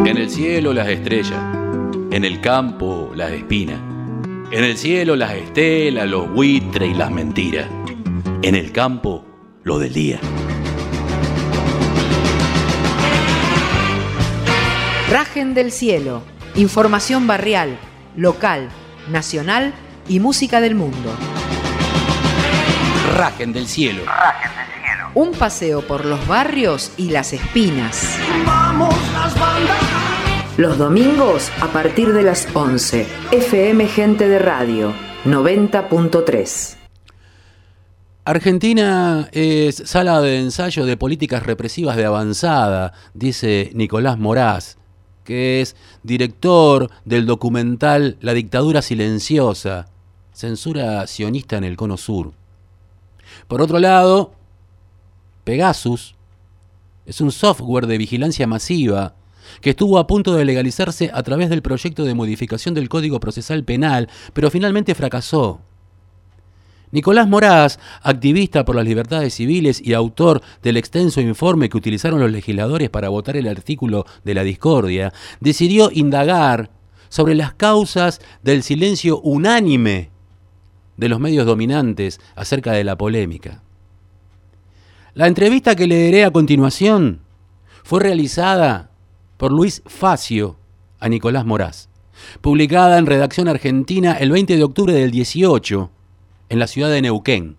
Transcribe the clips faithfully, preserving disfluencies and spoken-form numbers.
En el cielo las estrellas, en el campo las espinas, en el cielo las estelas, los buitres y las mentiras, en el campo lo del día. Rajen del cielo, información barrial, local, nacional y música del mundo. Rajen del cielo. Rajen del cielo. Un paseo por los barrios y las espinas. Vamos las bandas. Los domingos a partir de las once. F M Gente de Radio, noventa punto tres. Argentina es sala de ensayo de políticas represivas de avanzada, dice Nicolás Moraz, que es director del documental La dictadura silenciosa, censura sionista en el Cono Sur. Por otro lado, Pegasus es un software de vigilancia masiva que estuvo a punto de legalizarse a través del proyecto de modificación del Código Procesal Penal, pero finalmente fracasó. Nicolás Moraz, activista por las libertades civiles y autor del extenso informe que utilizaron los legisladores para votar el artículo de la discordia, decidió indagar sobre las causas del silencio unánime de los medios dominantes acerca de la polémica. La entrevista que leeré a continuación fue realizada por Luis Facio a Nicolás Moraz, publicada en Redacción Argentina el veinte de octubre del dieciocho, en la ciudad de Neuquén.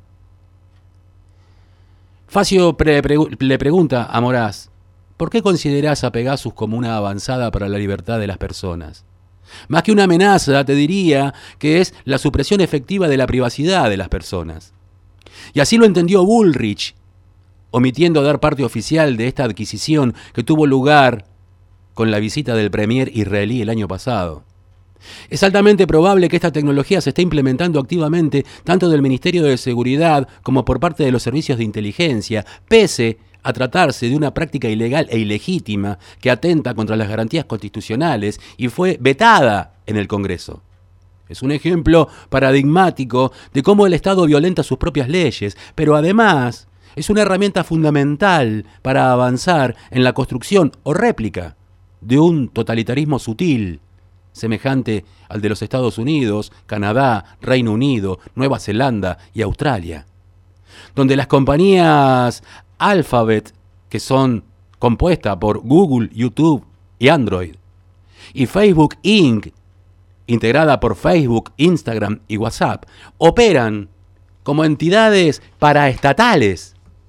Facio pre- pre- le pregunta a Moraz, ¿por qué considerás a Pegasus como una avanzada para la libertad de las personas? Más que una amenaza, te diría que es la supresión efectiva de la privacidad de las personas. Y así lo entendió Bullrich, omitiendo dar parte oficial de esta adquisición que tuvo lugar con la visita del premier israelí el año pasado. Es altamente probable que esta tecnología se esté implementando activamente tanto del Ministerio de Seguridad como por parte de los servicios de inteligencia, pese a tratarse de una práctica ilegal e ilegítima que atenta contra las garantías constitucionales y fue vetada en el Congreso. Es un ejemplo paradigmático de cómo el Estado violenta sus propias leyes, pero además es una herramienta fundamental para avanzar en la construcción o réplica de un totalitarismo sutil, semejante al de los Estados Unidos, Canadá, Reino Unido, Nueva Zelanda y Australia, donde las compañías Alphabet, que son compuestas por Google, YouTube y Android, y Facebook incorporated, integrada por Facebook, Instagram y WhatsApp, operan como entidades paraestatales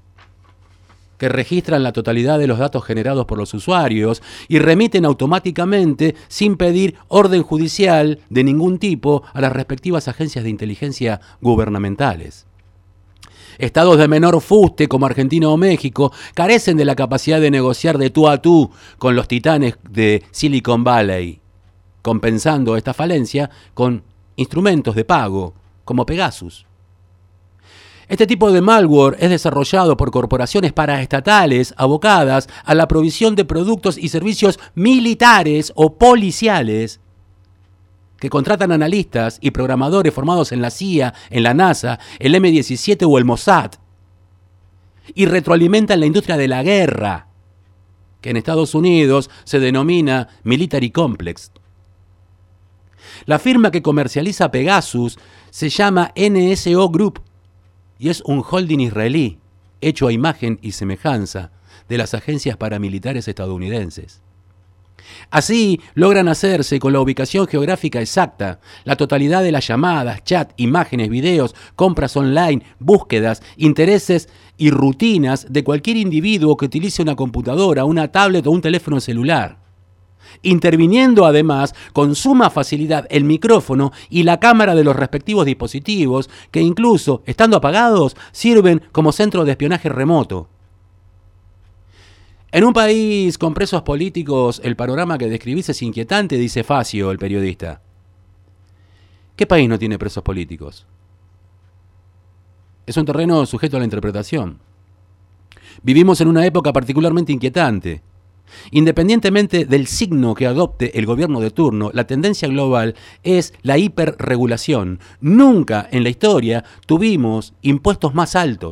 que registran la totalidad de los datos generados por los usuarios y remiten automáticamente, sin pedir orden judicial de ningún tipo, a las respectivas agencias de inteligencia gubernamentales. Estados de menor fuste como Argentina o México carecen de la capacidad de negociar de tú a tú con los titanes de Silicon Valley, compensando esta falencia con instrumentos de pago como Pegasus. Este tipo de malware es desarrollado por corporaciones paraestatales abocadas a la provisión de productos y servicios militares o policiales que contratan analistas y programadores formados en la C I A, en la NASA, el eme diecisiete o el Mossad, y retroalimentan la industria de la guerra, que en Estados Unidos se denomina Military Complex. La firma que comercializa Pegasus se llama N S O Group y es un holding israelí hecho a imagen y semejanza de las agencias paramilitares estadounidenses. Así logran hacerse con la ubicación geográfica exacta la totalidad de las llamadas, chat, imágenes, videos, compras online, búsquedas, intereses y rutinas de cualquier individuo que utilice una computadora, una tablet o un teléfono celular, interviniendo además con suma facilidad el micrófono y la cámara de los respectivos dispositivos que incluso, estando apagados, sirven como centro de espionaje remoto. En un país con presos políticos, el panorama que describís es inquietante, dice Facio, el periodista. ¿Qué país no tiene presos políticos? Es un terreno sujeto a la interpretación. Vivimos en una época particularmente inquietante. Independientemente del signo que adopte el gobierno de turno, la tendencia global es la hiperregulación. Nunca en la historia tuvimos impuestos más altos,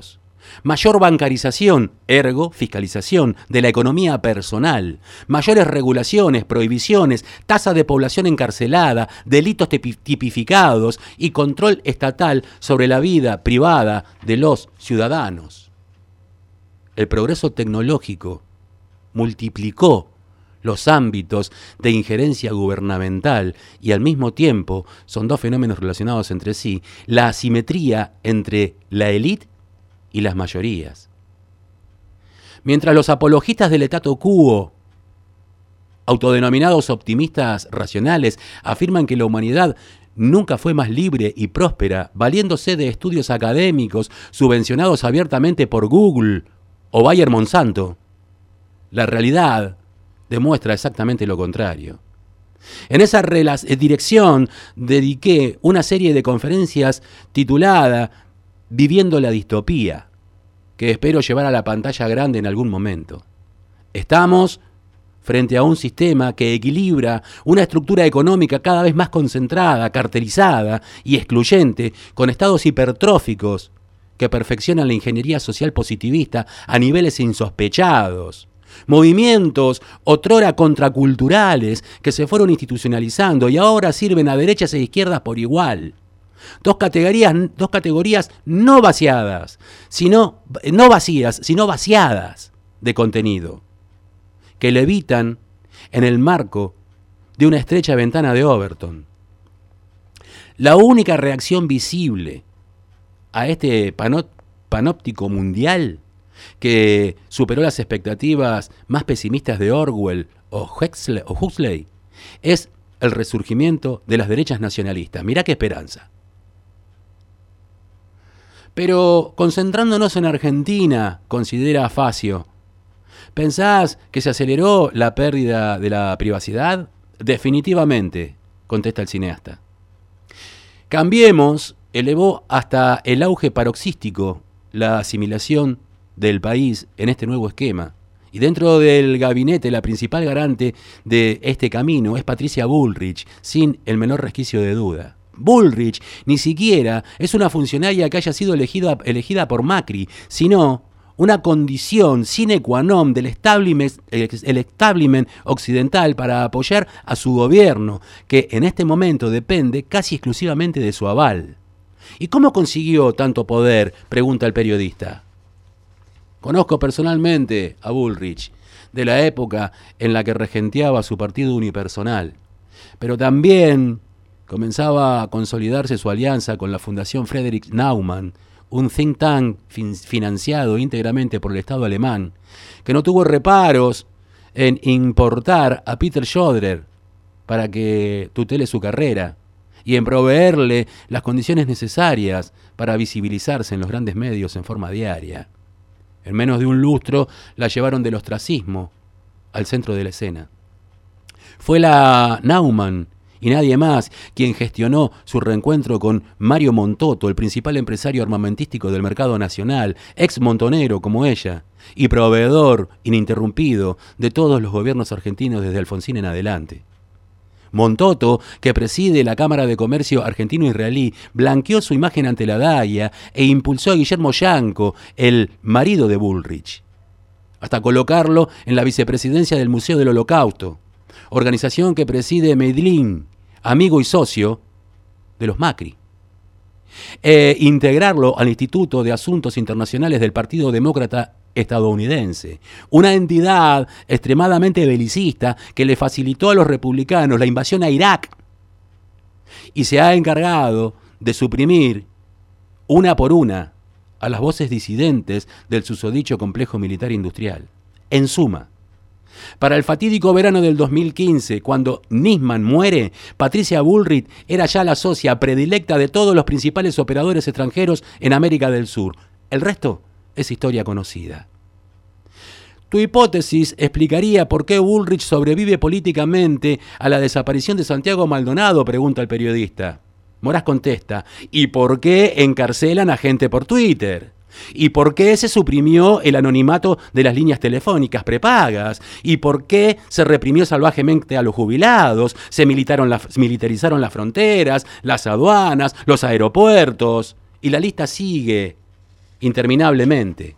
Mayor bancarización, ergo fiscalización, de la economía personal. Mayores regulaciones, prohibiciones, tasa de población encarcelada, delitos tipificados y control estatal sobre la vida privada de los ciudadanos. El progreso tecnológico multiplicó los ámbitos de injerencia gubernamental y al mismo tiempo son dos fenómenos relacionados entre sí, la asimetría entre la élite y las mayorías. Mientras los apologistas del statu quo, autodenominados optimistas racionales, afirman que la humanidad nunca fue más libre y próspera, valiéndose de estudios académicos subvencionados abiertamente por Google o Bayer Monsanto, la realidad demuestra exactamente lo contrario. En esa dirección dediqué una serie de conferencias titulada Viviendo la distopía, que espero llevar a la pantalla grande en algún momento. Estamos frente a un sistema que equilibra una estructura económica cada vez más concentrada, cartelizada y excluyente, con estados hipertróficos que perfeccionan la ingeniería social positivista a niveles insospechados. Movimientos otrora contraculturales que se fueron institucionalizando y ahora sirven a derechas e izquierdas por igual. Dos categorías, dos categorías no vaciadas, sino, no vacías, sino vaciadas de contenido, que levitan en el marco de una estrecha ventana de Overton. La única reacción visible a este panó- panóptico mundial que superó las expectativas más pesimistas de Orwell o Huxley, o Huxley es el resurgimiento de las derechas nacionalistas. Mirá qué esperanza. Pero concentrándonos en Argentina, considera Facio, ¿pensás que se aceleró la pérdida de la privacidad? Definitivamente, contesta el cineasta. Cambiemos elevó hasta el auge paroxístico la asimilación del país en este nuevo esquema. Y dentro del gabinete, la principal garante de este camino es Patricia Bullrich, sin el menor resquicio de duda. Bullrich ni siquiera es una funcionaria que haya sido elegida, elegida por Macri, sino una condición sine qua non del establishment, el establishment occidental para apoyar a su gobierno, que en este momento depende casi exclusivamente de su aval. ¿Y cómo consiguió tanto poder?, pregunta el periodista. Conozco personalmente a Bullrich, de la época en la que regenteaba su partido unipersonal, pero también comenzaba a consolidarse su alianza con la Fundación Friedrich Naumann, un think tank fin- financiado íntegramente por el Estado alemán, que no tuvo reparos en importar a Peter Schroeder para que tutele su carrera y en proveerle las condiciones necesarias para visibilizarse en los grandes medios en forma diaria. En menos de un lustro la llevaron del ostracismo al centro de la escena. Fue la Naumann y nadie más quien gestionó su reencuentro con Mario Montotto, el principal empresario armamentístico del mercado nacional, ex montonero como ella, y proveedor ininterrumpido de todos los gobiernos argentinos desde Alfonsín en adelante. Montotto, que preside la Cámara de Comercio argentino-israelí, blanqueó su imagen ante la D A I A e impulsó a Guillermo Yanco, el marido de Bullrich, hasta colocarlo en la vicepresidencia del Museo del Holocausto, organización que preside Medellín, amigo y socio de los Macri, e integrarlo al Instituto de Asuntos Internacionales del Partido Demócrata estadounidense, una entidad extremadamente belicista que le facilitó a los republicanos la invasión a Irak y se ha encargado de suprimir una por una a las voces disidentes del susodicho complejo militar industrial. En suma, para el fatídico verano del dos mil quince, cuando Nisman muere, Patricia Bullrich era ya la socia predilecta de todos los principales operadores extranjeros en América del Sur. El resto es historia conocida. Tu hipótesis explicaría por qué Bullrich sobrevive políticamente a la desaparición de Santiago Maldonado, pregunta el periodista. Moraz contesta, ¿y por qué encarcelan a gente por Twitter? ¿Y por qué se suprimió el anonimato de las líneas telefónicas prepagas? ¿Y por qué se reprimió salvajemente a los jubilados? Se militaron las, militarizaron las fronteras, las aduanas, los aeropuertos. Y la lista sigue interminablemente.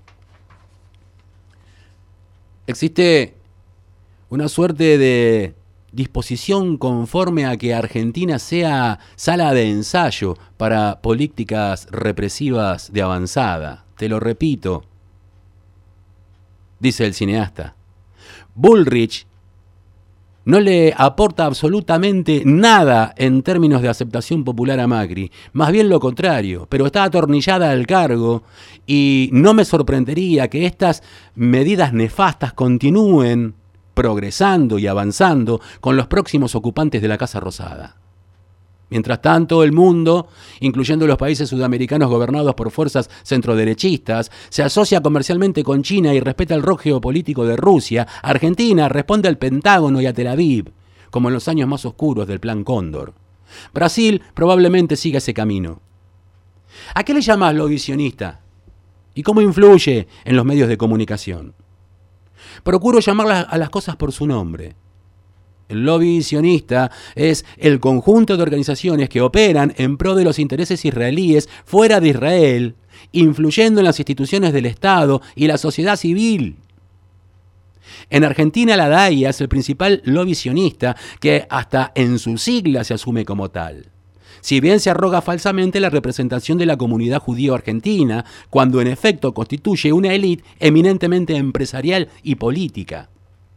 Existe una suerte de disposición conforme a que Argentina sea sala de ensayo para políticas represivas de avanzada. Te lo repito, dice el cineasta. Bullrich no le aporta absolutamente nada en términos de aceptación popular a Macri, más bien lo contrario, pero está atornillada al cargo y no me sorprendería que estas medidas nefastas continúen progresando y avanzando con los próximos ocupantes de la Casa Rosada. Mientras tanto, el mundo, incluyendo los países sudamericanos gobernados por fuerzas centroderechistas, se asocia comercialmente con China y respeta el rol geopolítico de Rusia. Argentina responde al Pentágono y a Tel Aviv, como en los años más oscuros del Plan Cóndor. Brasil probablemente siga ese camino. ¿A qué le llamas lo visionista? ¿Y cómo influye en los medios de comunicación? Procuro llamar a las cosas por su nombre. El lobby sionista es el conjunto de organizaciones que operan en pro de los intereses israelíes fuera de Israel, influyendo en las instituciones del Estado y la sociedad civil. En Argentina, la DAIA es el principal lobby sionista que hasta en su sigla se asume como tal. Si bien se arroga falsamente la representación de la comunidad judío-argentina, cuando en efecto constituye una élite eminentemente empresarial y política.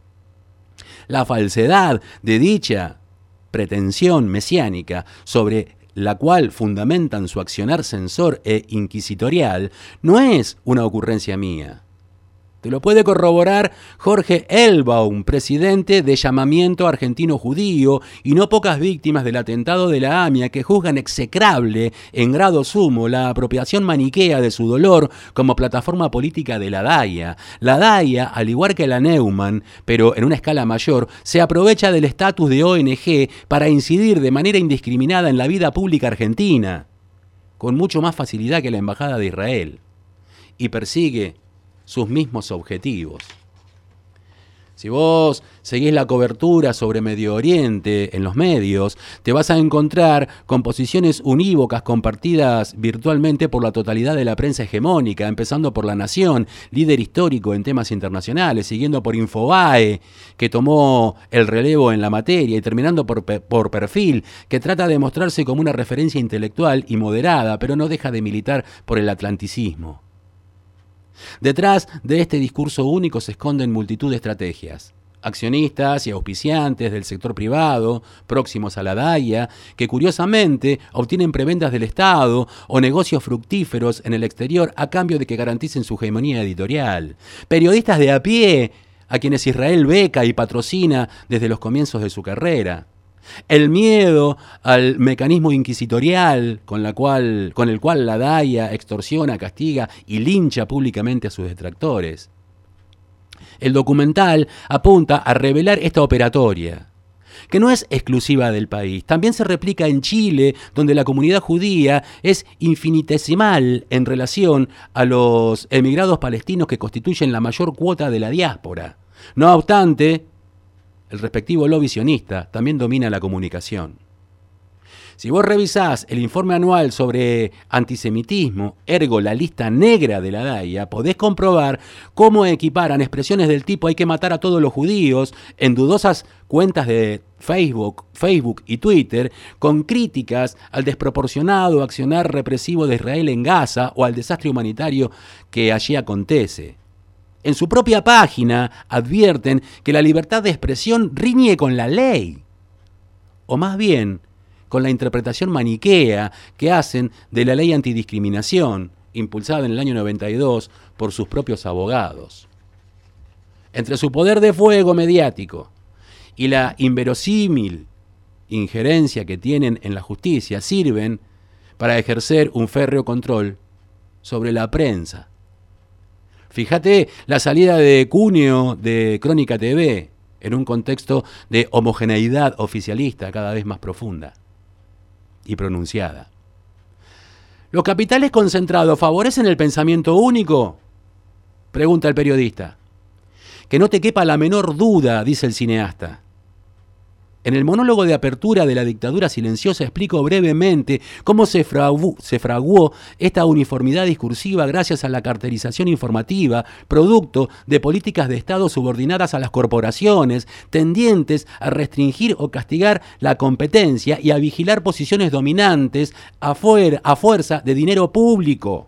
La falsedad de dicha pretensión mesiánica, sobre la cual fundamentan su accionar censor e inquisitorial, no es una ocurrencia mía. Te lo puede corroborar Jorge Elbaum, presidente de Llamamiento Argentino Judío, y no pocas víctimas del atentado de la AMIA que juzgan execrable en grado sumo la apropiación maniquea de su dolor como plataforma política de la DAIA. La DAIA, al igual que la Neumann, pero en una escala mayor, se aprovecha del estatus de O N G para incidir de manera indiscriminada en la vida pública argentina, con mucho más facilidad que la Embajada de Israel, y persigue sus mismos objetivos. Si vos seguís la cobertura sobre Medio Oriente en los medios, te vas a encontrar con posiciones unívocas compartidas virtualmente por la totalidad de la prensa hegemónica, empezando por La Nación, líder histórico en temas internacionales, siguiendo por Infobae, que tomó el relevo en la materia, y terminando por, por Perfil, que trata de mostrarse como una referencia intelectual y moderada, pero no deja de militar por el atlanticismo. Detrás de este discurso único se esconden multitud de estrategias. Accionistas y auspiciantes del sector privado, próximos a la DAIA, que curiosamente obtienen prebendas del Estado o negocios fructíferos en el exterior a cambio de que garanticen su hegemonía editorial. Periodistas de a pie, a quienes Israel beca y patrocina desde los comienzos de su carrera. El miedo al mecanismo inquisitorial con, la cual, con el cual la DAIA extorsiona, castiga y lincha públicamente a sus detractores. El documental apunta a revelar esta operatoria, que no es exclusiva del país. También se replica en Chile, donde la comunidad judía es infinitesimal en relación a los emigrados palestinos que constituyen la mayor cuota de la diáspora. No obstante, el respectivo lobby sionista también domina la comunicación. Si vos revisás el informe anual sobre antisemitismo, ergo la lista negra de la DAIA, podés comprobar cómo equiparan expresiones del tipo "hay que matar a todos los judíos" en dudosas cuentas de Facebook, Facebook y Twitter, con críticas al desproporcionado accionar represivo de Israel en Gaza o al desastre humanitario que allí acontece. En su propia página advierten que la libertad de expresión riñe con la ley, o más bien con la interpretación maniquea que hacen de la ley antidiscriminación, impulsada en el año noventa y dos por sus propios abogados. Entre su poder de fuego mediático y la inverosímil injerencia que tienen en la justicia, sirven para ejercer un férreo control sobre la prensa. Fíjate la salida de Cúneo de Crónica T V en un contexto de homogeneidad oficialista cada vez más profunda y pronunciada. ¿Los capitales concentrados favorecen el pensamiento único?, pregunta el periodista. Que no te quepa la menor duda, dice el cineasta. En el monólogo de apertura de La dictadura silenciosa explico brevemente cómo se fraguó, se fraguó esta uniformidad discursiva gracias a la carterización informativa, producto de políticas de Estado subordinadas a las corporaciones, tendientes a restringir o castigar la competencia y a vigilar posiciones dominantes afuera, a fuerza de dinero público.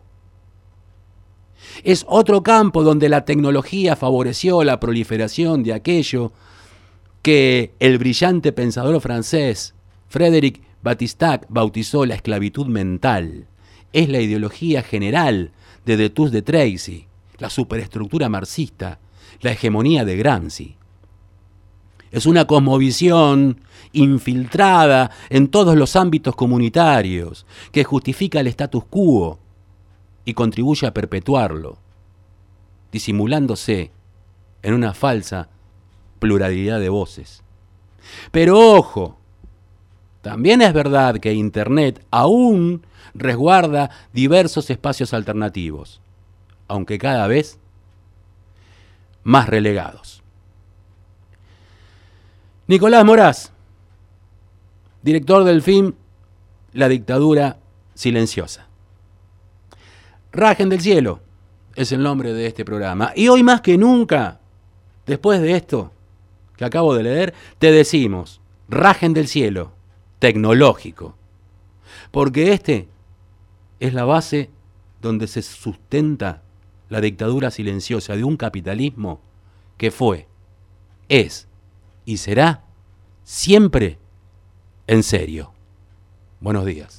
Es otro campo donde la tecnología favoreció la proliferación de aquello que el brillante pensador francés Frédéric Batistac bautizó la esclavitud mental. Es la ideología general de Destous de Tracy, la superestructura marxista, la hegemonía de Gramsci. Es una cosmovisión infiltrada en todos los ámbitos comunitarios que justifica el status quo y contribuye a perpetuarlo, disimulándose en una falsa pluralidad de voces. Pero ojo, también es verdad que Internet aún resguarda diversos espacios alternativos, aunque cada vez más relegados. Nicolás Moraz, director del film La dictadura silenciosa. Rajen del cielo es el nombre de este programa. Y hoy más que nunca, después de esto que acabo de leer, te decimos, rajen del cielo, tecnológico. Porque este es la base donde se sustenta la dictadura silenciosa de un capitalismo que fue, es y será siempre en serio. Buenos días.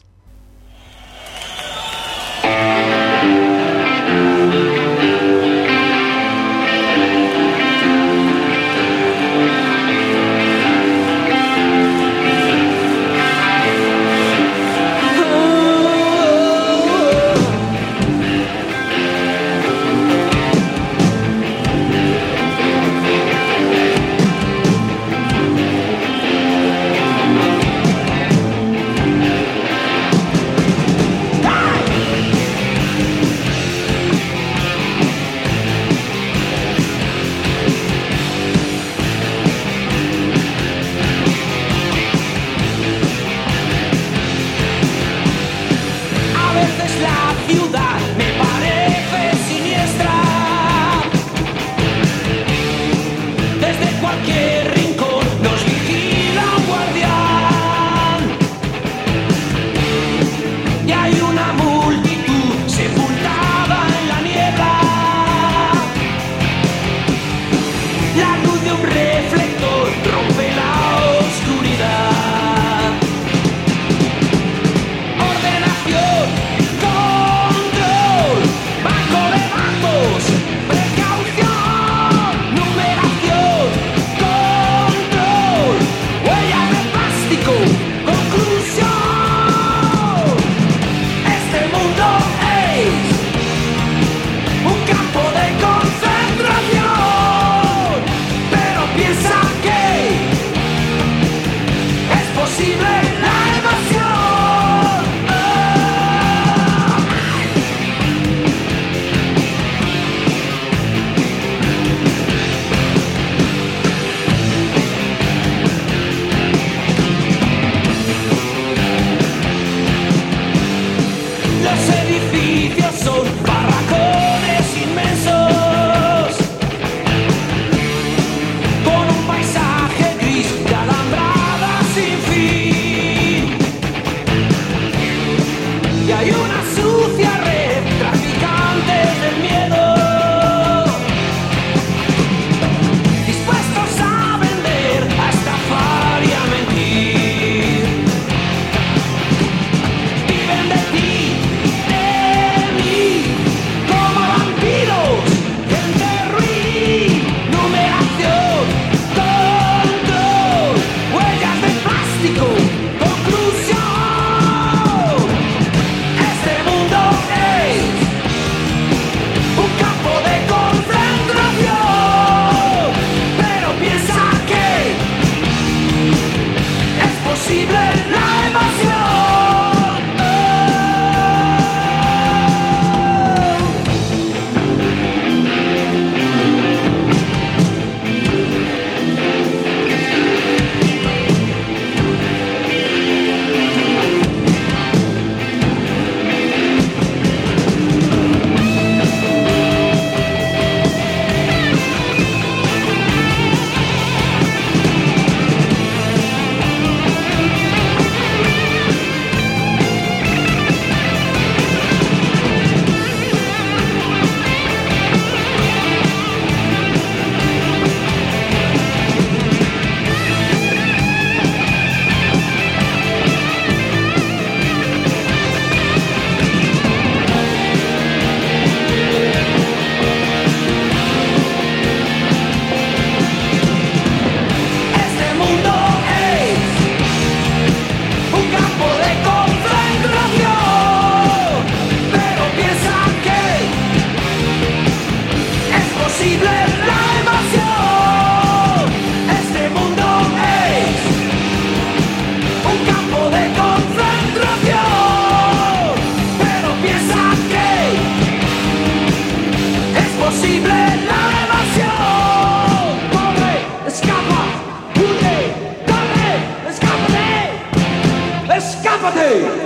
¡Escápate!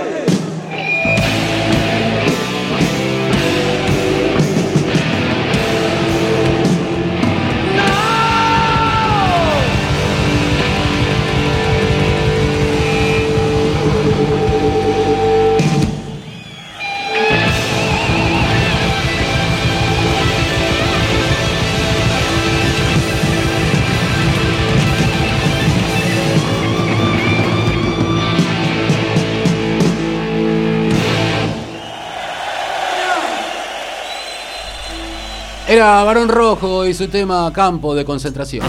Era Barón Rojo y su tema Campo de Concentración.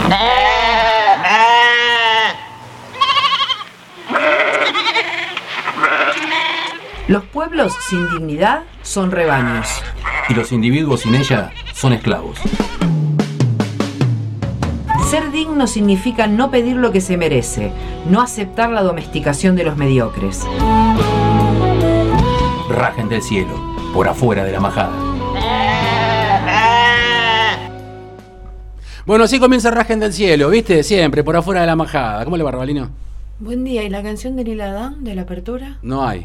Los pueblos sin dignidad son rebaños. Y los individuos sin ella son esclavos. Ser digno significa no pedir lo que se merece, no aceptar la domesticación de los mediocres. Rajen del cielo, por afuera de la majada. Bueno, así comienza Rajen del cielo, ¿viste? Siempre, por afuera de la majada. ¿Cómo le va, Rabalino? Buen día. ¿Y la canción de Lila Downs de la apertura? No hay.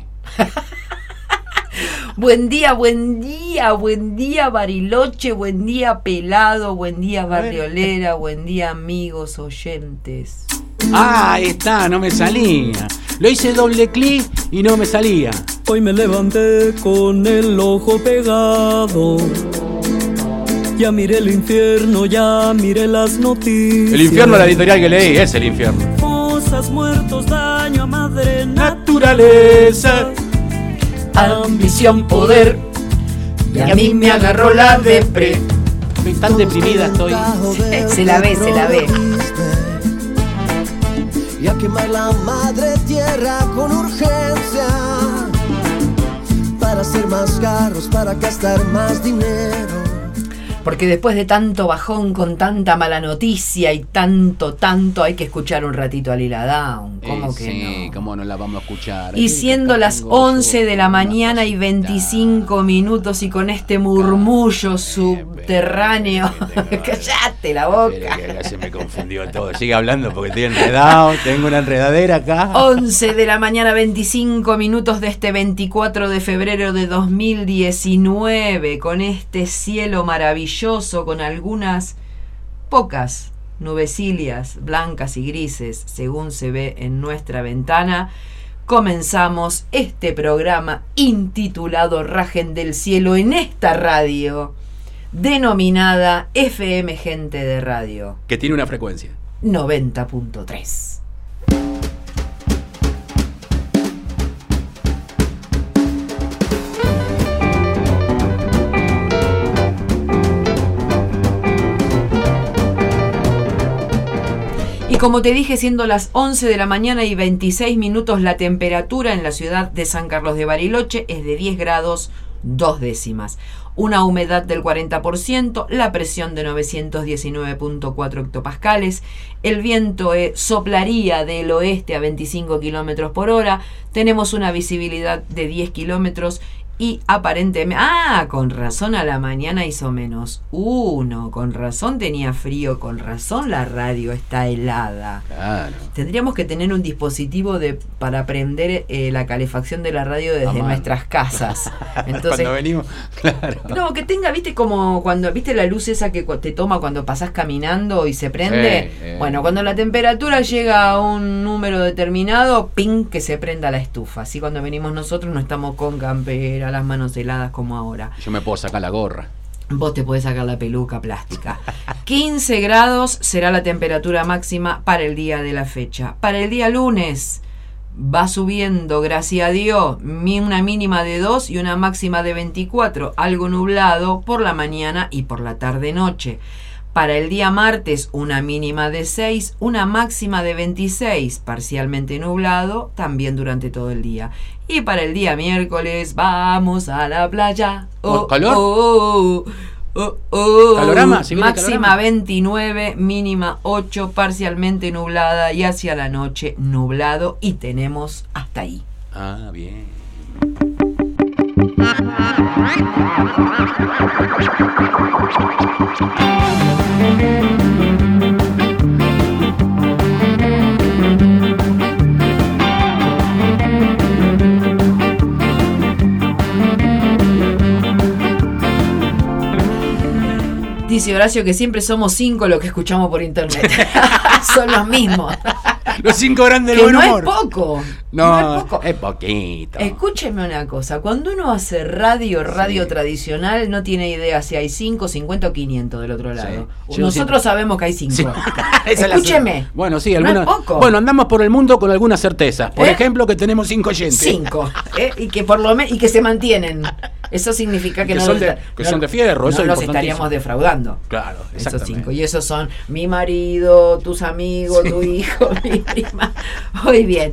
Buen día, buen día, buen día Bariloche, buen día Pelado, buen día Barriolera, buen día amigos oyentes. Ah, ahí está, no me salía. Lo hice doble clic y no me salía. Hoy me levanté con el ojo pegado. Ya miré el infierno, ya miré las noticias. El infierno, la editorial que leí, es el infierno. Fosas, muertos, daño a madre Naturaleza. Ambición, poder, y a mí me agarró la depre. Estoy tan deprimida, estoy. Se la ve, se la ve. Y a quemar la madre tierra con urgencia, para hacer más carros, para gastar más dinero. Porque después de tanto bajón con tanta mala noticia y tanto, tanto, hay que escuchar un ratito a Lila Downs. ¿Cómo eh, que sí, no? ¿cómo no la vamos a escuchar? Y siendo las once de la mañana y veinticinco minutos y con este murmullo subterráneo. ¡Cállate la boca! Que se me confundió todo. Sigue hablando porque estoy enredado. Tengo una enredadera acá. once de la mañana, veinticinco minutos de este veinticuatro de febrero de dos mil diecinueve. Con este cielo maravilloso, con algunas pocas nubecillas blancas y grises, según se ve en nuestra ventana, comenzamos este programa intitulado Rajen del Cielo en esta radio, denominada F M Gente de Radio. Que tiene una frecuencia. noventa punto tres. Y como te dije, siendo las once de la mañana y veintiséis minutos, la temperatura en la ciudad de San Carlos de Bariloche es de diez grados dos décimas. Una humedad del cuarenta por ciento, la presión de novecientos diecinueve punto cuatro hectopascales, el viento eh, soplaría del oeste a veinticinco kilómetros por hora, tenemos una visibilidad de diez kilómetros y aparentemente... Ah, con razón a la mañana hizo menos uno, con razón tenía frío, con razón la radio está helada. Claro. Tendríamos que tener un dispositivo de para prender eh, la calefacción de la radio desde Amar. nuestras casas. Entonces, cuando venimos, claro. no, que tenga, viste, como cuando, viste la luz esa que te toma cuando pasás caminando y se prende. Sí, eh. Bueno, cuando la temperatura llega a un número determinado, ping, que se prenda la estufa. Así cuando venimos nosotros no estamos con campera, las manos heladas como ahora. Yo me puedo sacar la gorra. Vos te podés sacar la peluca plástica. quince grados será la temperatura máxima para el día de la fecha. Para el día lunes va subiendo, gracias a Dios, una mínima de dos y una máxima de veinticuatro. Algo nublado por la mañana y por la tarde-noche. Para el día martes, una mínima de seis, una máxima de veintiséis, parcialmente nublado, también durante todo el día. Y para el día miércoles, vamos a la playa. Oh, ¿Calor? Oh, oh, oh, oh. ¿Calorama? ¿Se viene Máxima calorama? veintinueve, mínima ocho, parcialmente nublada y hacia la noche nublado. Y tenemos hasta ahí. Ah, bien. dice Horacio que siempre somos cinco los que escuchamos por internet. Son los mismos. Los cinco grandes del Que buen no humor. es poco. No, No es poco. es poquito. Escúcheme una cosa, cuando uno hace radio, radio Sí. tradicional, no tiene idea si hay cinco, cincuenta o quinientos del otro lado. Sí. Yo Nosotros siempre- sabemos que hay cinco. Sí. Esa es la- Escúcheme. Bueno, sí, No alguna. es poco. Bueno, andamos por el mundo con algunas certezas. Por ¿Eh? ejemplo, que tenemos cinco oyentes. Cinco. ¿eh? Y que por lo menos y que se mantienen. Eso significa que, Que no son de- los- que no- son de fierro, no eso es los importantísimo. estaríamos defraudando. Claro, Esos exactamente. cinco. Y esos son mi marido, tus amigos, tu hijo, mi prima. Muy bien.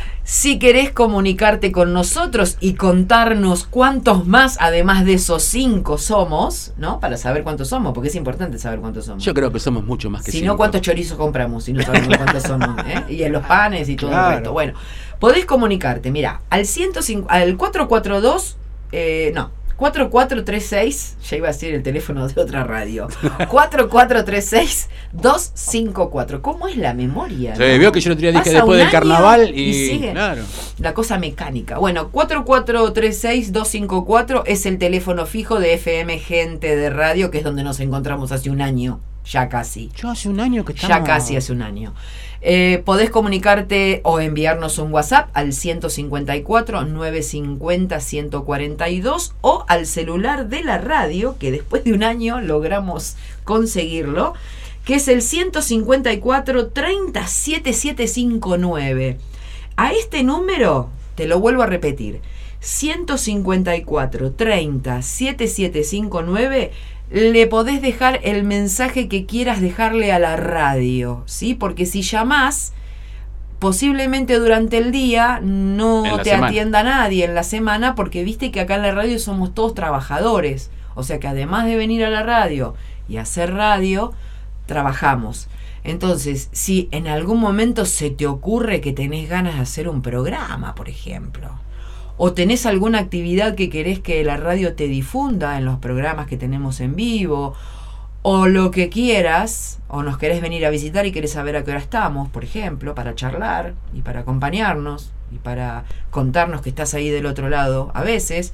Si querés comunicarte con nosotros y contarnos cuántos más, además de esos cinco, somos, ¿no? Para saber cuántos somos, porque es importante saber cuántos somos. Yo creo que somos mucho más que Si cinco. no, ¿cuántos chorizos compramos? Si no sabemos cuántos somos, ¿eh? Y en los panes y todo Claro. el resto. Bueno, podés comunicarte, mira, al ciento cincuenta, al cuatro cuatro dos, eh, no, cuatro cuatro tres seis, ya iba a decir el teléfono de otra radio. cuatro cuatro tres seis dos cinco cuatro. ¿Cómo es la memoria? Sí, no? vio que yo el otro día dije Pasa después un del año carnaval y, y sigue. claro. La cosa mecánica. Bueno, cuatro cuatro tres seis dos cinco cuatro es el teléfono fijo de F M Gente de Radio, que es donde nos encontramos hace un año, ya casi. Yo hace un año que estamos... Ya casi hace un año. Eh, podés comunicarte o enviarnos un WhatsApp al ciento cincuenta y cuatro, novecientos cincuenta, ciento cuarenta y dos o al celular de la radio, que después de un año logramos conseguirlo, que es el ciento cincuenta y cuatro, treinta, setenta y siete cincuenta y nueve. A este número, te lo vuelvo a repetir, ciento cincuenta y cuatro, treinta, setenta y siete cincuenta y nueve, le podés dejar el mensaje que quieras dejarle a la radio, ¿sí? Porque si llamás, posiblemente durante el día no En la te semana. atienda nadie en la semana, porque viste que acá en la radio somos todos trabajadores. O sea que además de venir a la radio y hacer radio, trabajamos. Entonces, si en algún momento se te ocurre que tenés ganas de hacer un programa, por ejemplo, o tenés alguna actividad que querés que la radio te difunda en los programas que tenemos en vivo, o lo que quieras, o nos querés venir a visitar y querés saber a qué hora estamos, por ejemplo, para charlar y para acompañarnos y para contarnos que estás ahí del otro lado a veces,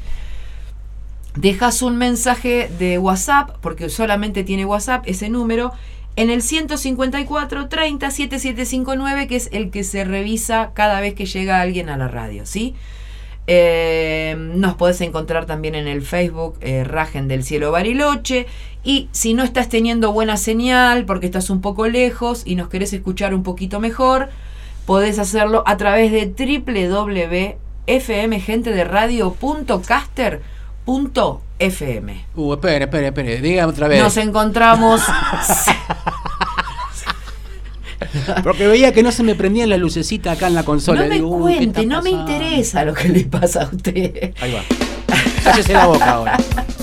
dejas un mensaje de WhatsApp, porque solamente tiene WhatsApp ese número, en el ciento cincuenta y cuatro, treinta, setenta y siete cincuenta y nueve, que es el que se revisa cada vez que llega alguien a la radio, ¿sí? Eh, nos podés encontrar también en el Facebook, eh, Rajen del Cielo Bariloche. Y si no estás teniendo buena señal porque estás un poco lejos y nos querés escuchar un poquito mejor, podés hacerlo a través de doble u doble u doble u punto f m gente de radio punto caster punto f m. Uh, espere, espere, espere, diga otra vez. Nos encontramos... Porque veía que no se me prendían las lucecitas acá en la consola. No me Digo, uh, ¿qué cuente, está no me pasando? interesa lo que le pasa a usted. Ahí va. Cállese la boca ahora.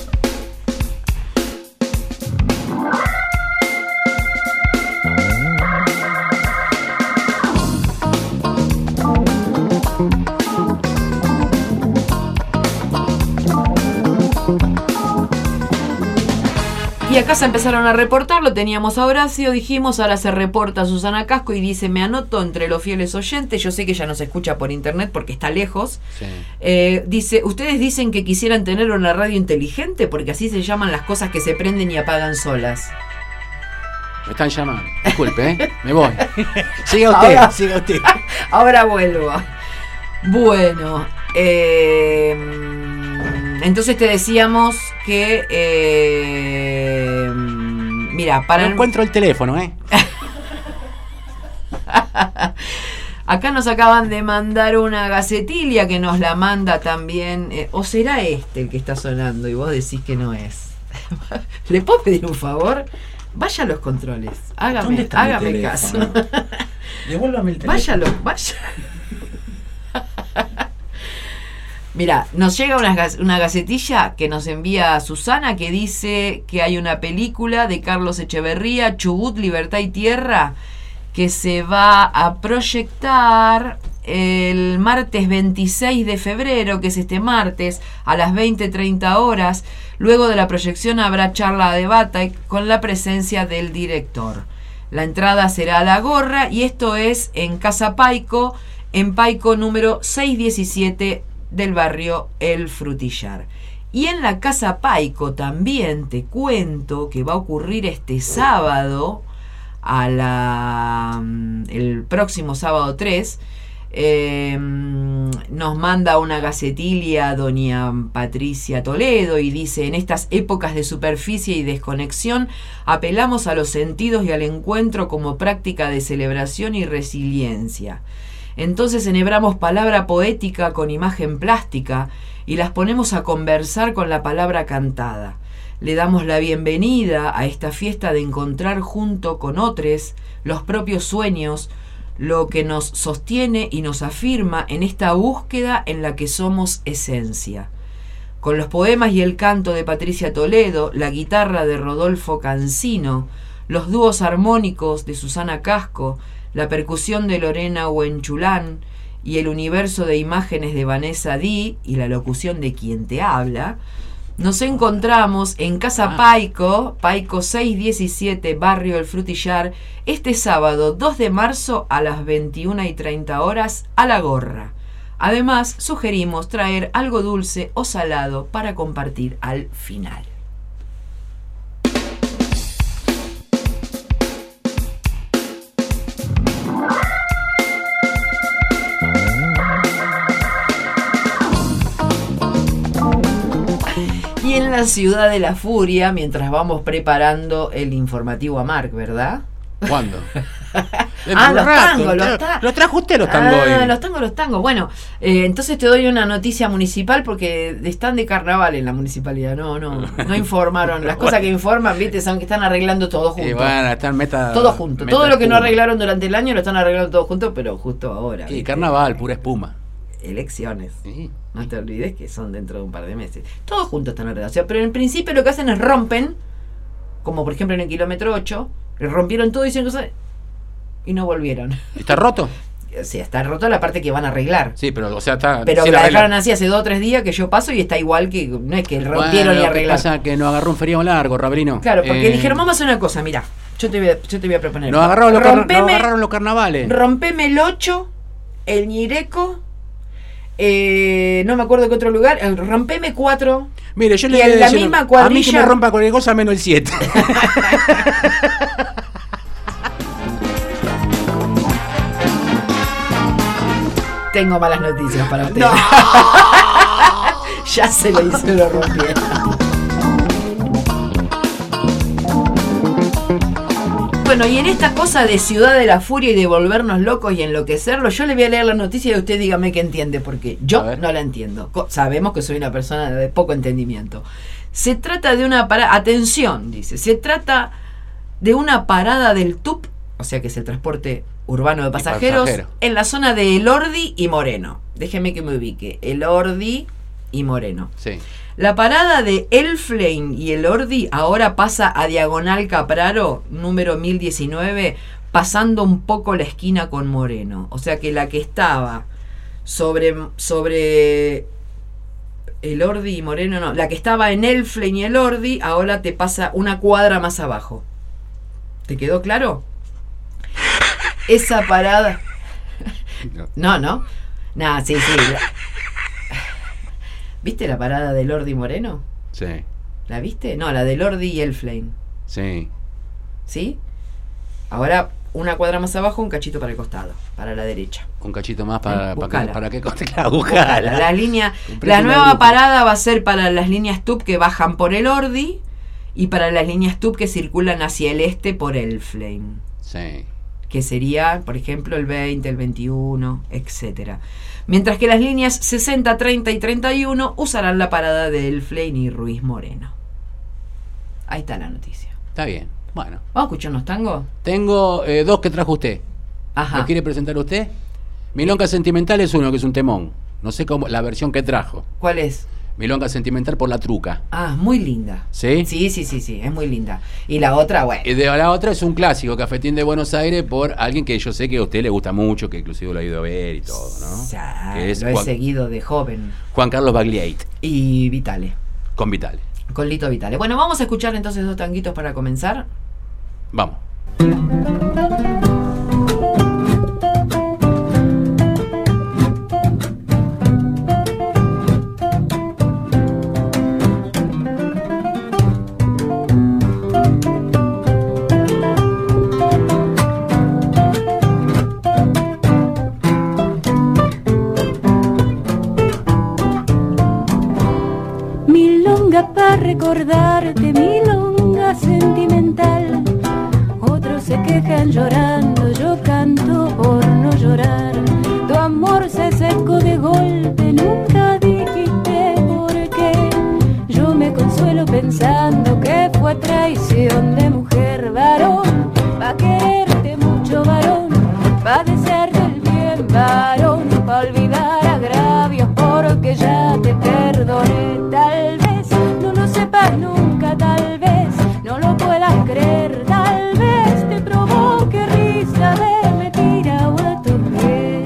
Y acá se empezaron a reportar, lo teníamos a Horacio, dijimos, ahora se reporta a Susana Casco y dice, me anoto entre los fieles oyentes, yo sé que ella nos escucha por internet porque está lejos. Sí. Eh, dice, ustedes dicen que quisieran tener una radio inteligente porque así se llaman las cosas que se prenden y apagan solas. Me están llamando. Disculpe, ¿eh? Me voy. Siga usted, Ahora- siga usted. Ahora vuelvo. Bueno, eh, entonces te decíamos que, eh, mira, para... No encuentro el teléfono, ¿eh? Acá nos acaban de mandar una gacetilia que nos la manda también. Eh, ¿O será este el que está sonando y vos decís que no es? ¿Le puedo pedir un favor? Vaya a los controles. ¿Dónde Hágame, está mi hágame teléfono? caso. Devuélvame el teléfono. Váyalo, vaya. Mira, nos llega una, ga- una gacetilla que nos envía Susana que dice que hay una película de Carlos Echeverría, Chubut, Libertad y Tierra, que se va a proyectar el martes veintiséis de febrero, que es este martes, a las veinte treinta horas. Luego de la proyección habrá charla de debate con la presencia del director. La entrada será a la gorra y esto es en Casa Paico, en Paico número seiscientos diecisiete del barrio El Frutillar. Y en la Casa Paico también te cuento que va a ocurrir este sábado, a la el próximo sábado tres, eh, nos manda una gacetilia doña Patricia Toledo y dice: en estas épocas de superficie y desconexión apelamos a los sentidos y al encuentro como práctica de celebración y resiliencia. Entonces enhebramos palabra poética con imagen plástica y las ponemos a conversar con la palabra cantada. Le damos la bienvenida a esta fiesta de encontrar junto con otros los propios sueños, lo que nos sostiene y nos afirma en esta búsqueda en la que somos esencia. Con los poemas y el canto de Patricia Toledo, la guitarra de Rodolfo Cancino, los dúos armónicos de Susana Casco, la percusión de Lorena Huenchulán y el universo de imágenes de Vanessa Di y la locución de quien te habla, nos encontramos en Casa Paico, Paico seiscientos diecisiete, Barrio El Frutillar, este sábado dos de marzo a las veintiuna y treinta horas a La Gorra. Además, sugerimos traer algo dulce o salado para compartir al final. Y en la Ciudad de la Furia, mientras vamos preparando el informativo a Marc, ¿verdad? ¿Cuándo? Ah, los tangos, los tangos. Los trajo usted los tangos Ah, hoy. los tangos, los tangos. Bueno, eh, entonces te doy una noticia municipal porque están de carnaval en la municipalidad. No, no, no informaron. Las cosas que informan, viste, son que están arreglando todo junto. Y bueno, están meta. Todo junto. meta Todo lo que no espuma. arreglaron durante el año lo están arreglando todo junto, pero justo ahora. Y ¿viste? carnaval, pura espuma. Elecciones. Sí. No te olvides que son dentro de un par de meses. Todos juntos están arreglados. O sea, pero en principio lo que hacen es rompen, como por ejemplo en el kilómetro ocho, rompieron todo y hicieron cosas y no volvieron. ¿Está roto? O sea, está roto la parte que van a arreglar. Sí, pero o sea, está. Pero sí la arreglan. dejaron así hace dos o tres días que yo paso y está igual que. No es que rompieron Bueno, y lo que arreglaron. pasa es que nos agarró un feriado largo, Rabrino. Claro, porque Eh, dijeron, vamos a hacer una cosa, mirá, yo te voy a, yo te voy a proponer. Nos agarraron los, carna- rompeme, nos agarraron los carnavales. rompeme el ocho, el Ñireco, eh, no me acuerdo qué otro lugar, eh, rompeme cuatro. Mire, yo y le voy a en la decir, misma a mí que cuadrilla- me rompa cualquier cosa menos el siete. Tengo malas noticias para ustedes. Ya se lo hice, lo rompieron. Bueno, y en esta cosa de Ciudad de la Furia y de volvernos locos y enloquecerlo, yo le voy a leer la noticia y usted dígame qué entiende, porque yo no la entiendo. Co- Sabemos que soy una persona de poco entendimiento. Se trata de una parada, atención, dice, se trata de una parada del T U P, o sea que es el transporte urbano de pasajeros, pasajero. en la zona de Elordi y Moreno. Déjeme que me ubique. Elordi y Moreno. Sí. La parada de Elflane y Elordi ahora pasa a Diagonal Capraro, número mil diecinueve, pasando un poco la esquina con Moreno. O sea que la que estaba sobre, sobre Elordi y Moreno, no, la que estaba en Elflane y Elordi, ahora te pasa una cuadra más abajo. ¿Te quedó claro? Esa parada... No, no. Nada, sí, sí. La- ¿Viste la parada de Lordi Moreno? Sí. ¿La viste? No, la de Lordi y Elflane. Sí. ¿Sí? Ahora una cuadra más abajo, un cachito para el costado, para la derecha. Un cachito más para, Eh, para, buscala. que, para que coste la Buscala. buscala. La línea, Comprate la una nueva brújula. parada va a ser para las líneas T U P que bajan por el Ordi y para las líneas T U P que circulan hacia el este por Elflane. Sí. Que sería, por ejemplo, el veinte, el veintiuno, etcétera. Mientras que las líneas sesenta, treinta y treinta y uno usarán la parada de Elflane y Ruiz Moreno. Ahí está la noticia. Está bien. Bueno. ¿Vamos a escuchar unos tangos? Tengo eh, dos que trajo usted. Ajá. ¿Lo quiere presentar usted? Milonga Sentimental es uno que es un temón. No sé cómo la versión que trajo. ¿Cuál es? Milonga Sentimental por la Truca. Ah, muy linda. ¿Sí? Sí, sí, sí, sí, es muy linda. Y la otra, bueno. Y de la otra es un clásico, Cafetín de Buenos Aires, por alguien que yo sé que a usted le gusta mucho, que inclusive lo ha ido a ver y todo, ¿no? Ya, Que es lo he Juan, seguido de joven. Juan Carlos Bagliate, Y Vitale, con Vitale. con Lito Vitale. Bueno, vamos a escuchar entonces dos tanguitos para comenzar. Vamos. recordarte milonga sentimental. Otros se quejan llorando, yo canto por no llorar. Tu amor se secó de golpe, nunca dijiste por qué. Yo me consuelo pensando que fue traición de mujer. Varón, va a quererte mucho, varón, va a desearte el bien, varón, va a olvidar agravios porque ya te perdoné. Tal vez no lo sepas nunca, tal vez no lo puedas creer, tal vez te provoque risa verme tirado a tus pies.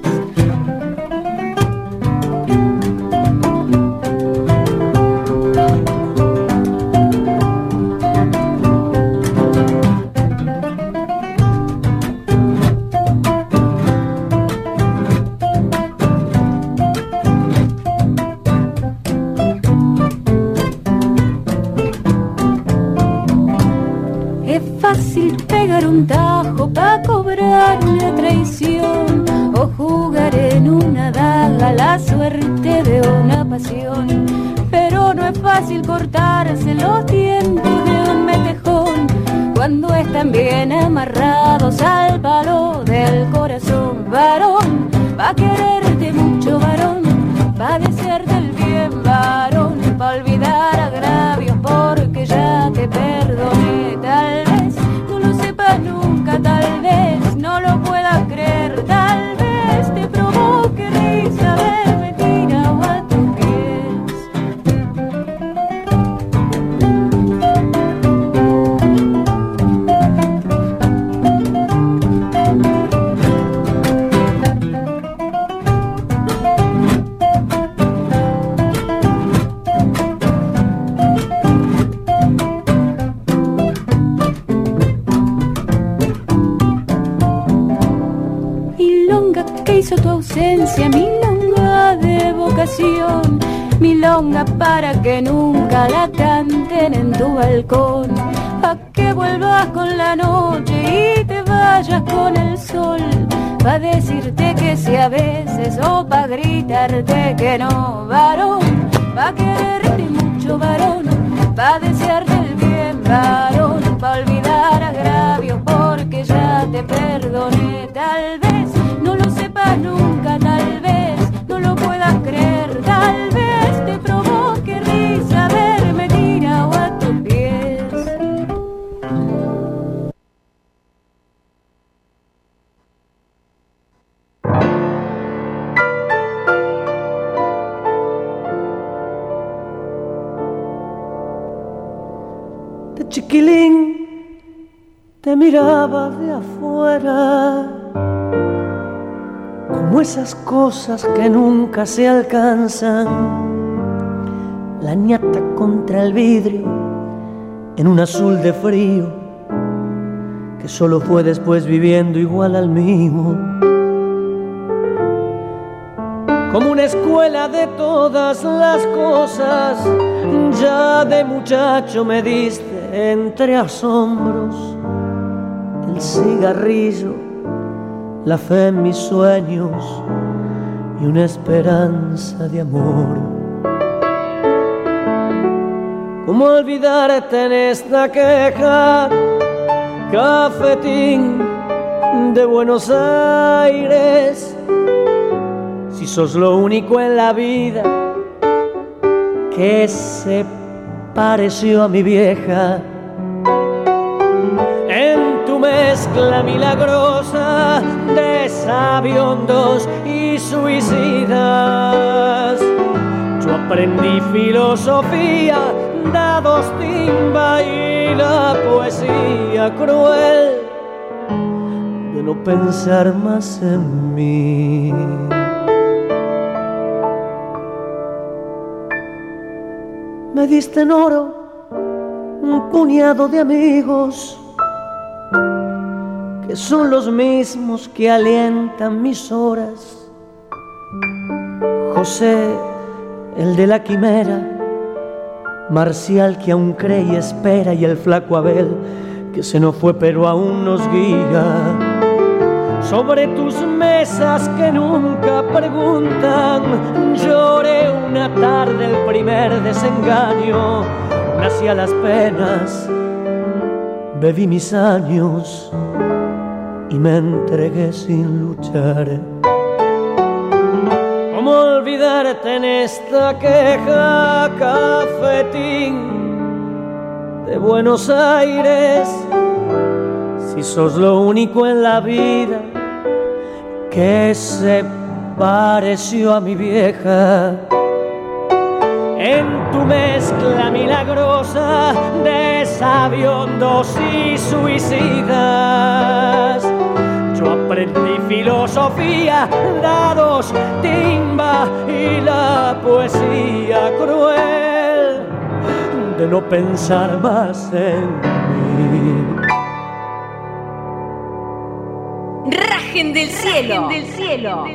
Fácil pegar un tajo pa' cobrar una traición o jugar en una daga la suerte de una pasión, pero no es fácil cortarse los dientes de un metejón cuando están bien amarrados al palo del corazón. Varón, va a quererte mucho, varón, va a desearte el bien, varón, va a olvidar agravios porque ya te perdoné. Tal vez no lo sepas nunca, tal vez no lo puedas creer, tal vez te provoque risa verme tirado a tus pies. ¿Qué hizo tu ausencia? Milonga de vocación, milonga para que nunca la canten en tu balcón, pa' que vuelvas con la noche y te vayas con el sol, pa' decirte que sí a veces o pa' gritarte que no. Varón, va a quererte mucho, varón, va a desearte el bien, varón, va a olvidar agravios porque ya te perdoné. Tal vez no lo sepas nunca, tal vez no lo puedas creer, tal vez te provoque risa verme tirado a tus pies. De chiquilín te miraba de afuera, como esas cosas que nunca se alcanzan, la ñata contra el vidrio en un azul de frío que solo fue después viviendo igual al mío. Como una escuela de todas las cosas, ya de muchacho me diste entre asombros el cigarrillo, la fe en mis sueños y una esperanza de amor. ¿Cómo olvidarte en esta queja, cafetín de Buenos Aires, si sos lo único en la vida que se pareció a mi vieja? En tu mezcla milagrosa de sabiondos y suicidas, yo aprendí filosofía, dados, timba y la poesía cruel de no pensar más en mí. Me diste en oro un puñado de amigos que son los mismos que alientan mis horas. José, el de la quimera, Marcial, que aún cree y espera, y el flaco Abel, que se nos fue pero aún nos guía. Sobre tus mesas que nunca preguntan, lloré una tarde el primer desengaño, nací a las penas, bebí mis años y me entregué sin luchar. ¿Cómo olvidarte en esta queja, cafetín de Buenos Aires? Si sos lo único en la vida que se pareció a mi vieja. En tu mezcla milagrosa de sabiondos y suicidas, yo aprendí filosofía, dados, timba y la poesía cruel de no pensar más en mí. Rajen del cielo. Rajen del cielo.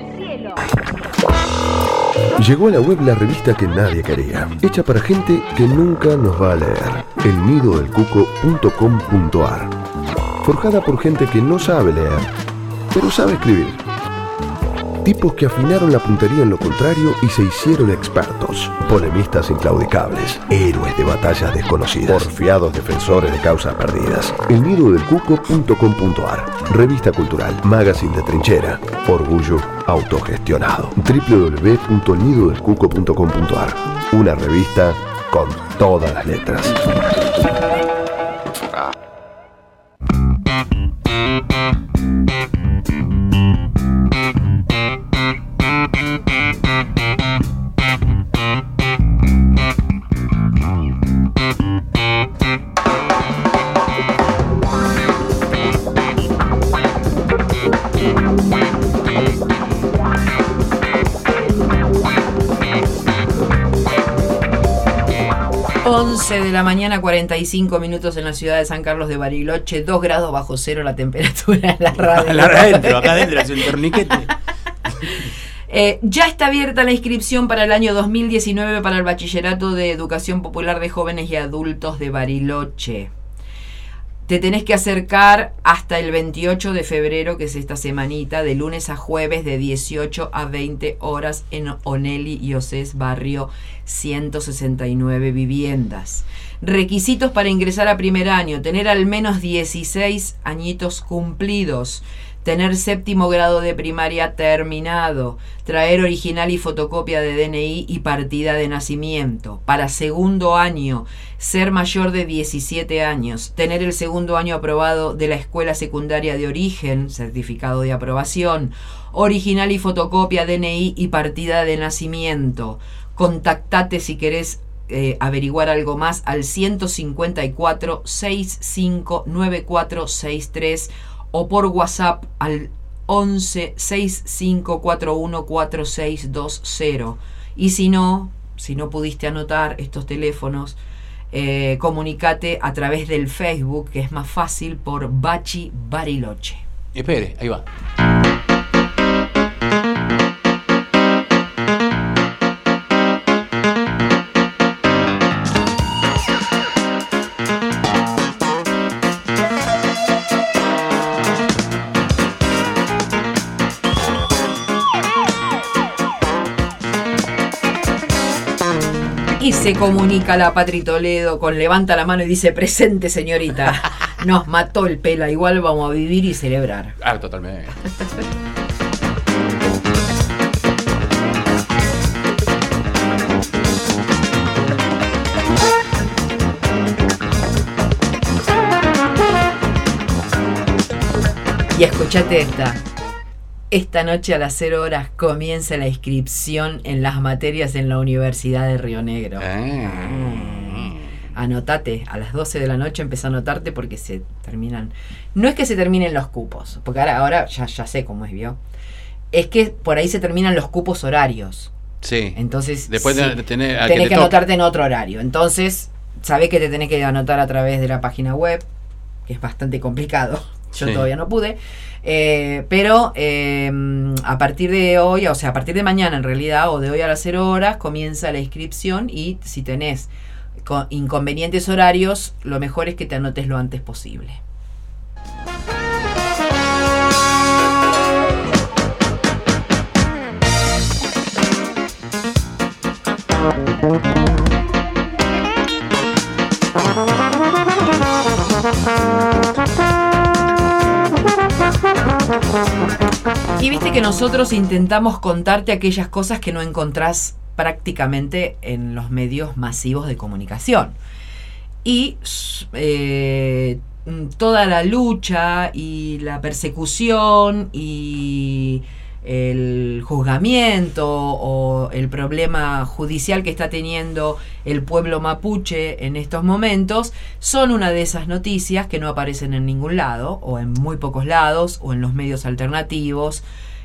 Llegó a la web la revista que nadie quería, hecha para gente que nunca nos va a leer, el nido del cuco punto com punto a r. Forjada por gente que no sabe leer, pero sabe escribir. Tipos que afinaron la puntería en lo contrario y se hicieron expertos. Polemistas inclaudicables, héroes de batallas desconocidas, porfiados defensores de causas perdidas. El nido del cuco punto com punto a r. Revista cultural, magazine de trinchera, orgullo autogestionado. doble u doble u doble u punto el nido del cuco punto com punto a r. Una revista con todas las letras. once de la mañana, cuarenta y cinco minutos en la ciudad de San Carlos de Bariloche, dos grados bajo cero la temperatura en la radio. Acá adentro, acá adentro, es un torniquete. Eh, ya está abierta la inscripción para el año dos mil diecinueve para el Bachillerato de Educación Popular de Jóvenes y Adultos de Bariloche. Te tenés que acercar hasta el veintiocho de febrero, que es esta semanita, de lunes a jueves de dieciocho a veinte horas en Onelli y Osés, barrio ciento sesenta y nueve viviendas. Requisitos para ingresar a primer año: tener al menos dieciséis añitos cumplidos, tener séptimo grado de primaria terminado, traer original y fotocopia de D N I y partida de nacimiento. Para segundo año, ser mayor de diecisiete años, tener el segundo año aprobado de la escuela secundaria de origen, certificado de aprobación, original y fotocopia D N I y partida de nacimiento. Contactate si querés eh, averiguar algo más al ciento cincuenta y cuatro, sesenta y cinco, noventa y cuatro sesenta y tres o por WhatsApp al once, sesenta y cinco, cuarenta y uno, cuarenta y seis veinte. Y si no, si no pudiste anotar estos teléfonos, eh, comunicate a través del Facebook, que es más fácil, por Bachi Bariloche. Espere, ahí va. Y se comunica la Patri Toledo con levanta la mano y dice: presente, señorita. Nos mató el pela, igual vamos a vivir y celebrar. Ah, totalmente. Y escuchate esta. Esta noche a las cero horas comienza la inscripción en las materias en la Universidad de Río Negro. Ah. Anotate, a las doce de la noche empieza a anotarte porque se terminan. No es que se terminen los cupos, porque ahora, ahora ya, ya sé cómo es, ¿vio? Es que por ahí se terminan los cupos horarios. Sí. Entonces, después sí, de tener, tenés que, que anotarte en otro horario. Entonces, sabés que te tenés que anotar a través de la página web, que es bastante complicado. Yo sí. todavía no pude. Eh, pero eh, a partir de hoy, o sea, a partir de mañana en realidad, o de hoy a las cero horas, comienza la inscripción y si tenés inconvenientes horarios, lo mejor es que te anotes lo antes posible. nosotros intentamos contarte aquellas cosas que no encontrás prácticamente en los medios masivos de comunicación. Y eh, toda la lucha y la persecución y el juzgamiento o el problema judicial que está teniendo el pueblo mapuche en estos momentos son una de esas noticias que no aparecen en ningún lado, o en muy pocos lados, o en los medios alternativos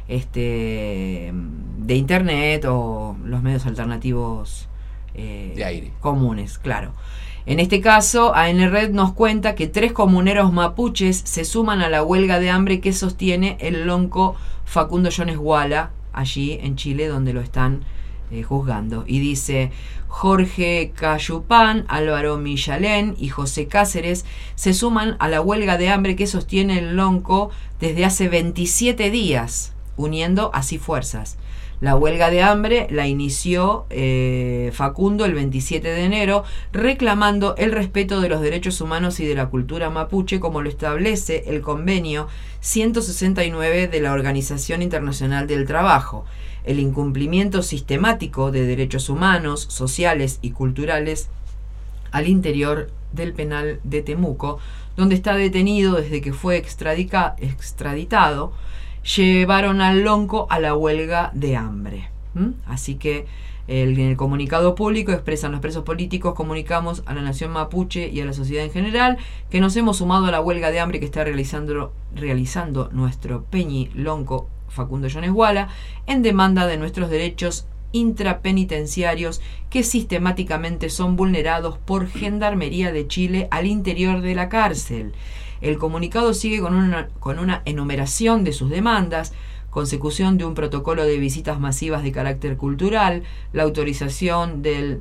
este, de internet, o los medios alternativos eh, de aire comunes, claro. En este caso, A N Red nos cuenta que tres comuneros mapuches se suman a la huelga de hambre que sostiene el lonco Facundo Jones Wala, allí en Chile, donde lo están eh, juzgando. Y dice: Jorge Cayupán, Álvaro Millalén y José Cáceres se suman a la huelga de hambre que sostiene el lonco desde hace veintisiete días, uniendo así fuerzas. La huelga de hambre la inició eh, Facundo el veintisiete de enero, reclamando el respeto de los derechos humanos y de la cultura mapuche, como lo establece el convenio ciento sesenta y nueve de la Organización Internacional del Trabajo. El incumplimiento sistemático de derechos humanos, sociales y culturales al interior del penal de Temuco, donde está detenido desde que fue extradica, extraditado, llevaron al lonco a la huelga de hambre. ¿Mm? Así que el, en el comunicado público expresan: los presos políticos comunicamos a la nación mapuche y a la sociedad en general que nos hemos sumado a la huelga de hambre que está realizando, realizando nuestro peñi lonco Facundo Jones Wala en demanda de nuestros derechos intrapenitenciarios que sistemáticamente son vulnerados por Gendarmería de Chile al interior de la cárcel. El comunicado sigue con una, con una enumeración de sus demandas: consecución de un protocolo de visitas masivas de carácter cultural, la autorización del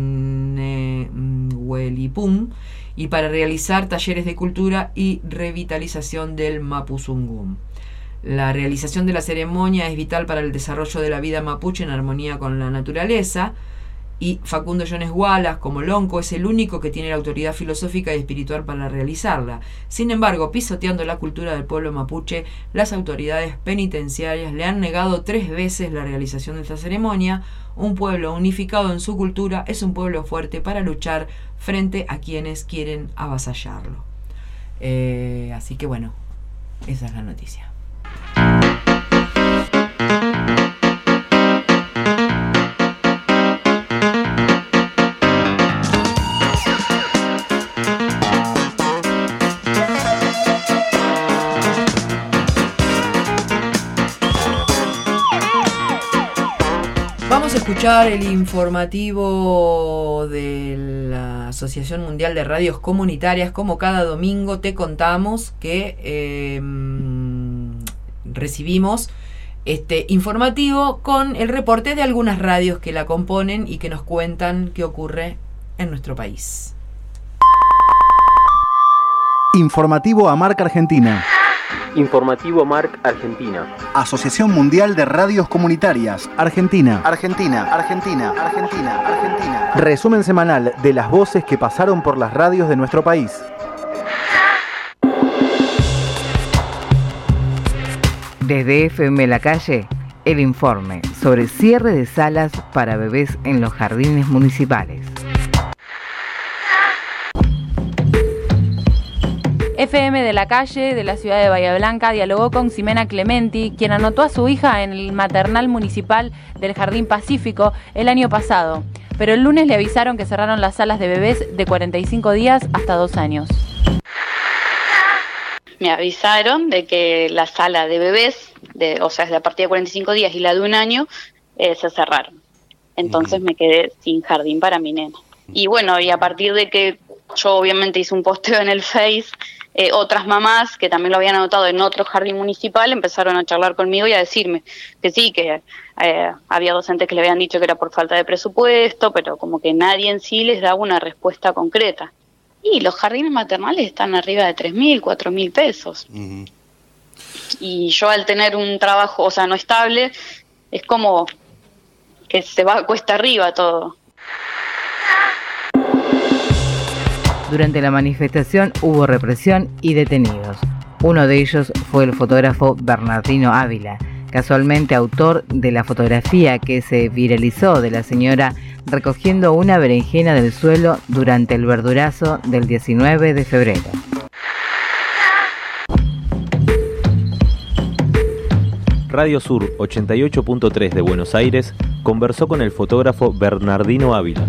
Nehuelipum y para realizar talleres de cultura y revitalización del Mapuzungún. La realización de la ceremonia es vital para el desarrollo de la vida mapuche en armonía con la naturaleza, y Facundo Jones Wala, como lonco, es el único que tiene la autoridad filosófica y espiritual para realizarla. Sin embargo, pisoteando la cultura del pueblo mapuche, las autoridades penitenciarias le han negado tres veces la realización de esta ceremonia. Un pueblo unificado en su cultura es un pueblo fuerte para luchar frente a quienes quieren avasallarlo. Eh, así que bueno, esa es la noticia. Vamos a escuchar el informativo de la Asociación Mundial de Radios Comunitarias. Como cada domingo te contamos que eh, recibimos este informativo con el reporte de algunas radios que la componen y que nos cuentan qué ocurre en nuestro país. Informativo A M A R C Argentina. Informativo M A R C Argentina. Asociación Mundial de Radios Comunitarias. Argentina. Argentina, Argentina, Argentina, Argentina. Resumen semanal de las voces que pasaron por las radios de nuestro país. Desde F M La Calle, el informe sobre cierre de salas para bebés en los jardines municipales. F M de La Calle, de la ciudad de Bahía Blanca, dialogó con Ximena Clementi, quien anotó a su hija en el maternal municipal del Jardín Pacífico el año pasado, pero el lunes le avisaron que cerraron las salas de bebés de cuarenta y cinco días hasta dos años. Me avisaron de que la sala de bebés, de, o sea, es de a partir de cuarenta y cinco días y la de un año, eh, se cerraron. Entonces me quedé sin jardín para mi nena. Y bueno, y a partir de que yo obviamente hice un posteo en el Face, eh, otras mamás que también lo habían anotado en otro jardín municipal empezaron a charlar conmigo y a decirme que sí, que eh, había docentes que le habían dicho que era por falta de presupuesto, pero como que nadie en sí les daba una respuesta concreta. Y los jardines maternales están arriba de tres mil, cuatro mil pesos. Uh-huh. Y yo al tener un trabajo, o sea, no estable, es como que se va cuesta arriba todo. Durante la manifestación hubo represión y detenidos. Uno de ellos fue el fotógrafo Bernardino Ávila, casualmente autor de la fotografía que se viralizó de la señora recogiendo una berenjena del suelo durante el verdurazo del diecinueve de febrero. Radio Sur ochenta y ocho punto tres de Buenos Aires conversó con el fotógrafo Bernardino Ávila.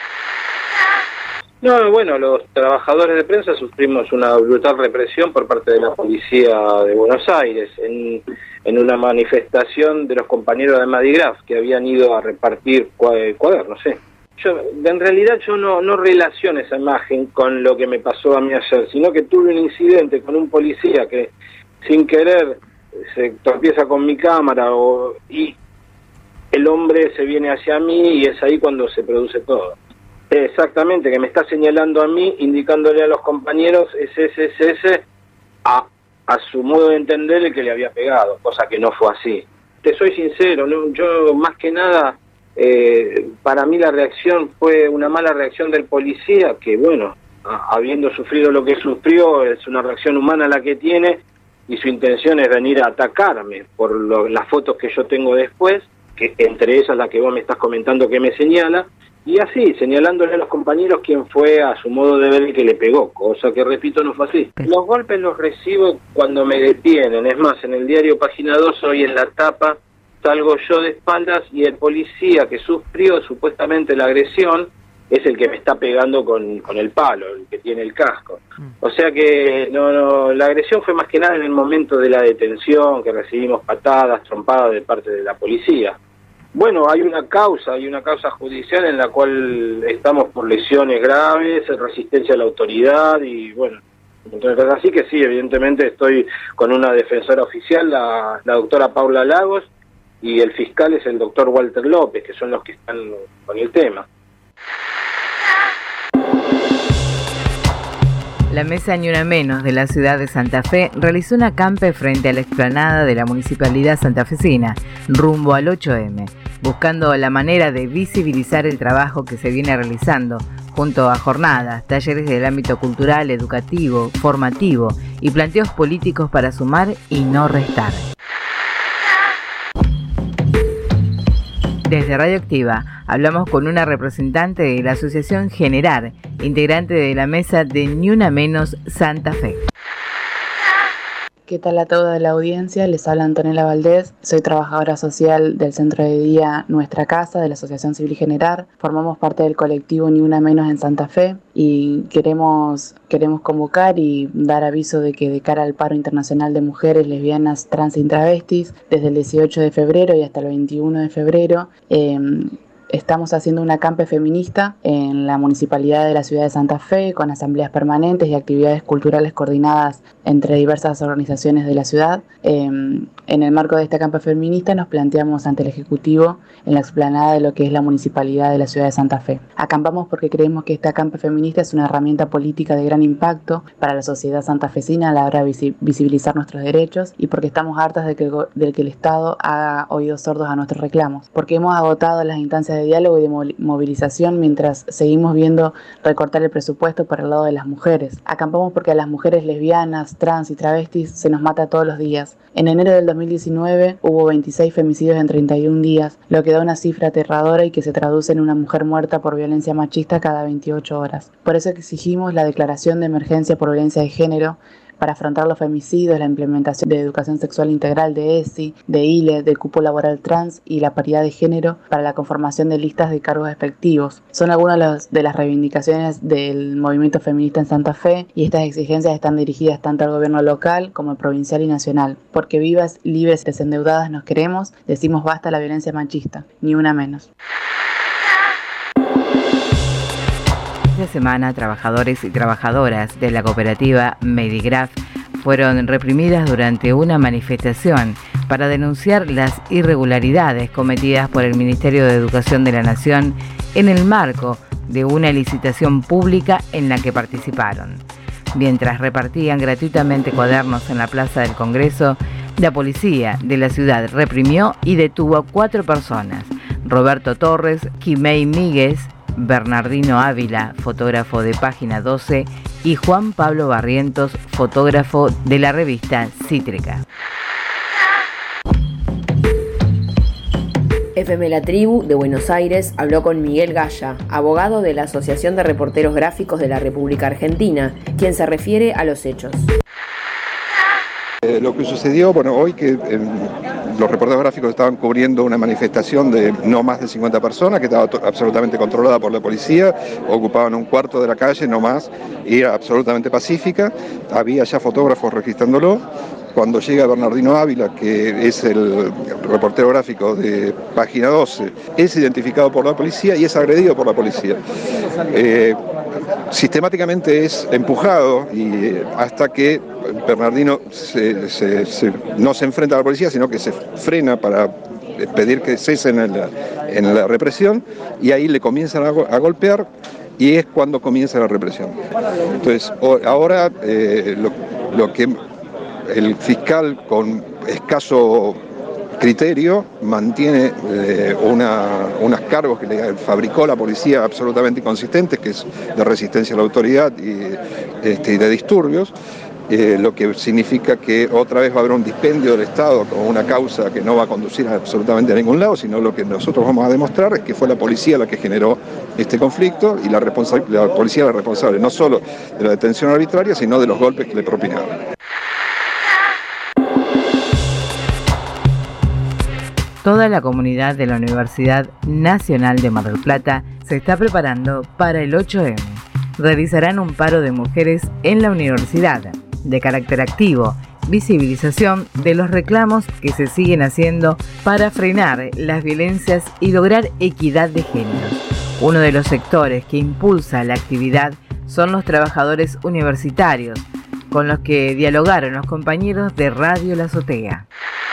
No, bueno, los trabajadores de prensa sufrimos una brutal represión por parte de la policía de Buenos Aires en, en una manifestación de los compañeros de Madigraf que habían ido a repartir cuadernos. ¿eh? Yo, en realidad yo no, no relaciono esa imagen con lo que me pasó a mí ayer, sino que tuve un incidente con un policía que sin querer se tropieza con mi cámara o, y el hombre se viene hacia mí y es ahí cuando se produce todo. Exactamente, que me está señalando a mí, indicándole a los compañeros ese, ese, ese, ese a, a su modo de entender el que le había pegado, cosa que no fue así. Te soy sincero, ¿no? Yo más que nada, eh, para mí la reacción fue una mala reacción del policía, que bueno, a, habiendo sufrido lo que sufrió, es una reacción humana la que tiene, y su intención es venir a atacarme por lo, las fotos que yo tengo después, que entre ellas la que vos me estás comentando que me señala, y así, señalándole a los compañeros quién fue a su modo de ver el que le pegó, cosa que, repito, no fue así. Los golpes los recibo cuando me detienen, es más, en el diario Página dos, hoy en la tapa, salgo yo de espaldas y el policía que sufrió supuestamente la agresión es el que me está pegando con, con el palo, el que tiene el casco. O sea que no, no, la agresión fue más que nada en el momento de la detención, que recibimos patadas, trompadas de parte de la policía. Bueno, hay una causa, hay una causa judicial en la cual estamos por lesiones graves, resistencia a la autoridad y bueno, entonces así que sí, evidentemente estoy con una defensora oficial, la, la doctora Paula Lagos, y el fiscal es el doctor Walter López, que son los que están con el tema. La Mesa Ni Una Menos de la ciudad de Santa Fe realizó un acampe frente a la explanada de la Municipalidad santafesina, rumbo al ocho eme, buscando la manera de visibilizar el trabajo que se viene realizando, junto a jornadas, talleres del ámbito cultural, educativo, formativo y planteos políticos para sumar y no restar. Desde Radioactiva hablamos con una representante de la Asociación Generar, integrante de la mesa de Ni Una Menos Santa Fe. ¿Qué tal a toda la audiencia? Les habla Antonella Valdés, soy trabajadora social del Centro de Día Nuestra Casa, de la Asociación Civil Generar. Formamos parte del colectivo Ni Una Menos en Santa Fe y queremos, queremos convocar y dar aviso de que de cara al paro internacional de mujeres, lesbianas, trans y travestis, desde el dieciocho de febrero y hasta el veintiuno de febrero, eh, estamos haciendo un acampe feminista en la Municipalidad de la Ciudad de Santa Fe con asambleas permanentes y actividades culturales coordinadas entre diversas organizaciones de la ciudad. Eh, en el marco de este acampe feminista nos planteamos ante el Ejecutivo en la explanada de lo que es la Municipalidad de la Ciudad de Santa Fe. Acampamos porque creemos que este acampe feminista es una herramienta política de gran impacto para la sociedad santafesina a la hora de visibilizar nuestros derechos y porque estamos hartas de que, de que el Estado haga oídos sordos a nuestros reclamos, porque hemos agotado las instancias de diálogo y de movilización mientras seguimos viendo recortar el presupuesto por el lado de las mujeres. Acampamos porque a las mujeres lesbianas, trans y travestis se nos mata todos los días. En enero del dos mil diecinueve hubo veintiséis femicidios en treinta y un días, lo que da una cifra aterradora y que se traduce en una mujer muerta por violencia machista cada veintiocho horas. Por eso exigimos la declaración de emergencia por violencia de género para afrontar los femicidios, la implementación de educación sexual integral de E S I, de I L E, del cupo laboral trans y la paridad de género para la conformación de listas de cargos efectivos. Son algunas de, los, de las reivindicaciones del movimiento feminista en Santa Fe y estas exigencias están dirigidas tanto al gobierno local como al provincial y nacional. Porque vivas, libres y desendeudadas nos queremos, decimos basta a la violencia machista, ni una menos. Esta semana, trabajadores y trabajadoras de la cooperativa Medigraf fueron reprimidas durante una manifestación para denunciar las irregularidades cometidas por el Ministerio de Educación de la Nación en el marco de una licitación pública en la que participaron. Mientras repartían gratuitamente cuadernos en la Plaza del Congreso, la policía de la ciudad reprimió y detuvo a cuatro personas: Roberto Torres, Quimei Míguez, Bernardino Ávila, fotógrafo de Página doce, y Juan Pablo Barrientos, fotógrafo de la revista Cítrica. F M La Tribu de Buenos Aires habló con Miguel Gaya, abogado de la Asociación de Reporteros Gráficos de la República Argentina, quien se refiere a los hechos. Eh, lo que sucedió, bueno, hoy que eh, los reporteros gráficos estaban cubriendo una manifestación de no más de cincuenta personas que estaba to- absolutamente controlada por la policía, ocupaban un cuarto de la calle, no más, y era absolutamente pacífica, había ya fotógrafos registrándolo. Cuando llega Bernardino Ávila, que es el reportero gráfico de Página doce, es identificado por la policía y es agredido por la policía. Eh, sistemáticamente es empujado y hasta que Bernardino se, se, se, no se enfrenta a la policía, sino que se frena para pedir que cesen en la, en la represión, y ahí le comienzan a, a golpear, y es cuando comienza la represión. Entonces, ahora eh, lo, lo que el fiscal, con escaso criterio, mantiene eh, una, unos cargos que le fabricó la policía absolutamente inconsistentes, que es de resistencia a la autoridad y, este, y de disturbios, eh, lo que significa que otra vez va a haber un dispendio del Estado con una causa que no va a conducir absolutamente a ningún lado, sino lo que nosotros vamos a demostrar es que fue la policía la que generó este conflicto, y la, responsa- la policía es la responsable no solo de la detención arbitraria, sino de los golpes que le propinaron. Toda la comunidad de la Universidad Nacional de Mar del Plata se está preparando para el ocho eme. Realizarán un paro de mujeres en la universidad, de carácter activo, visibilización de los reclamos que se siguen haciendo para frenar las violencias y lograr equidad de género. Uno de los sectores que impulsa la actividad son los trabajadores universitarios, con los que dialogaron los compañeros de Radio La Azotea.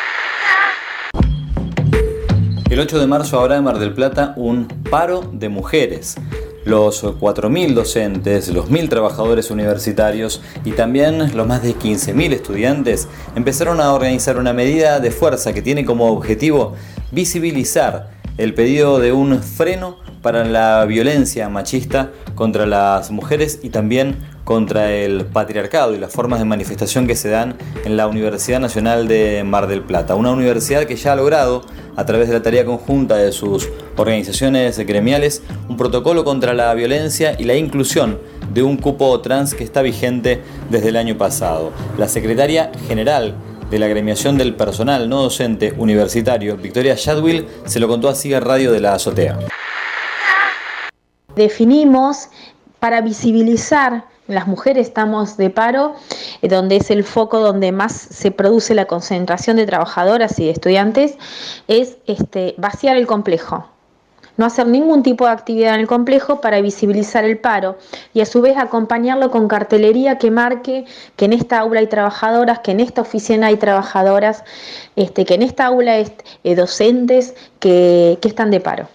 El ocho de marzo habrá en Mar del Plata un paro de mujeres. Los cuatro mil docentes, los mil trabajadores universitarios y también los más de quince mil estudiantes empezaron a organizar una medida de fuerza que tiene como objetivo visibilizar el pedido de un freno para la violencia machista contra las mujeres y también contra el patriarcado y las formas de manifestación que se dan en la Universidad Nacional de Mar del Plata. Una universidad que ya ha logrado, a través de la tarea conjunta de sus organizaciones gremiales, un protocolo contra la violencia y la inclusión de un cupo trans que está vigente desde el año pasado. La secretaria general de la agremiación del personal no docente universitario, Victoria Shadwill, se lo contó así a Radio de la Azotea. Definimos para visibilizar, las mujeres estamos de paro, eh, donde es el foco donde más se produce la concentración de trabajadoras y de estudiantes, es este, vaciar el complejo. No hacer ningún tipo de actividad en el complejo para visibilizar el paro y a su vez acompañarlo con cartelería que marque que en esta aula hay trabajadoras, que en esta oficina hay trabajadoras, este, que en esta aula hay eh, docentes que, que están de paro.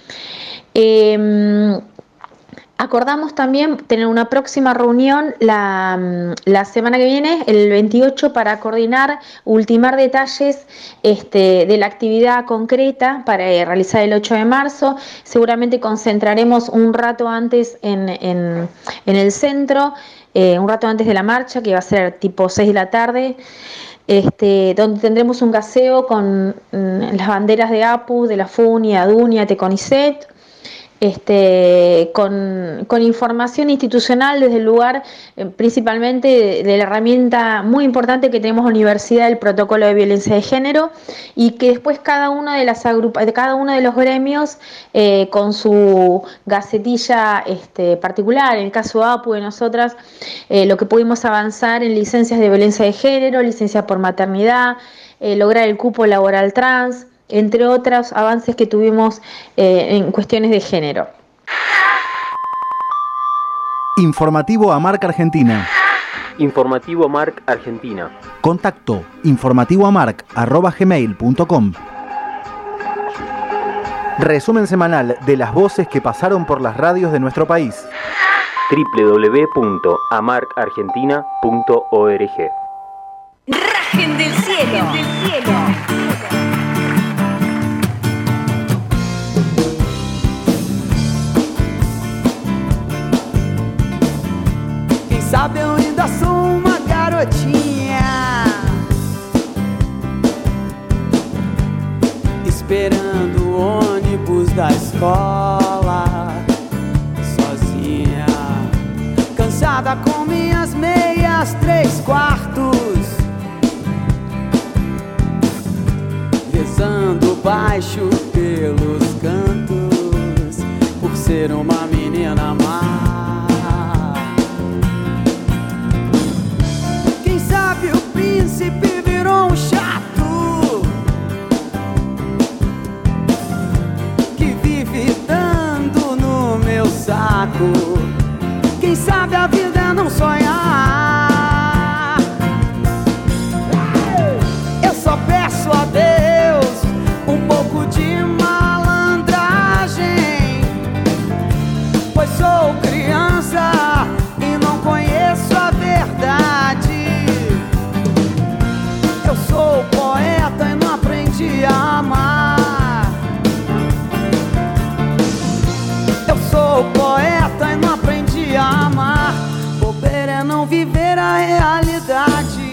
Eh, Acordamos también tener una próxima reunión la, la semana que viene, el veintiocho, para coordinar, ultimar detalles este, de la actividad concreta para eh, realizar el ocho de marzo. Seguramente concentraremos un rato antes en, en, en el centro, eh, un rato antes de la marcha, que va a ser tipo seis de la tarde. Este, donde tendremos un gaseo con mm, las banderas de A P U, de la FUNI, ADUNIA, TECONICET, Este, con, con información institucional desde el lugar, eh, principalmente de, de la herramienta muy importante que tenemos en la universidad, el protocolo de violencia de género, y que después cada uno de las agrupa, de cada uno de los gremios eh, con su gacetilla este, particular. En el caso de A P U de nosotras, eh, lo que pudimos avanzar en licencias de violencia de género, licencias por maternidad, eh, lograr el cupo laboral trans, entre otros avances que tuvimos eh, en cuestiones de género. Informativo AMARC Argentina. Informativo AMARC Argentina. Contacto informativoamarc arroba gmail punto com. Resumen semanal de las voces que pasaron por las radios de nuestro país. doble u doble u doble u punto amarc argentina punto org. Rajen del cielo. Rajen del cielo. Sabe, eu ainda sou uma garotinha, esperando da escola, sozinha, cansada com minhas meias três quartos, rezando baixo pelos cantos, por ser uma menina má. Quem sabe o príncipe virou um chato, que vive dando no meu saco. Quem sabe a vida é não sonhar. Eu só peço a Deus um pouco de malandragem, pois sou criança e não conheço a verdade. Eu sou poeta e não aprendi a amar. Eu sou poeta e não aprendi a amar. Bobeira é não viver a realidade.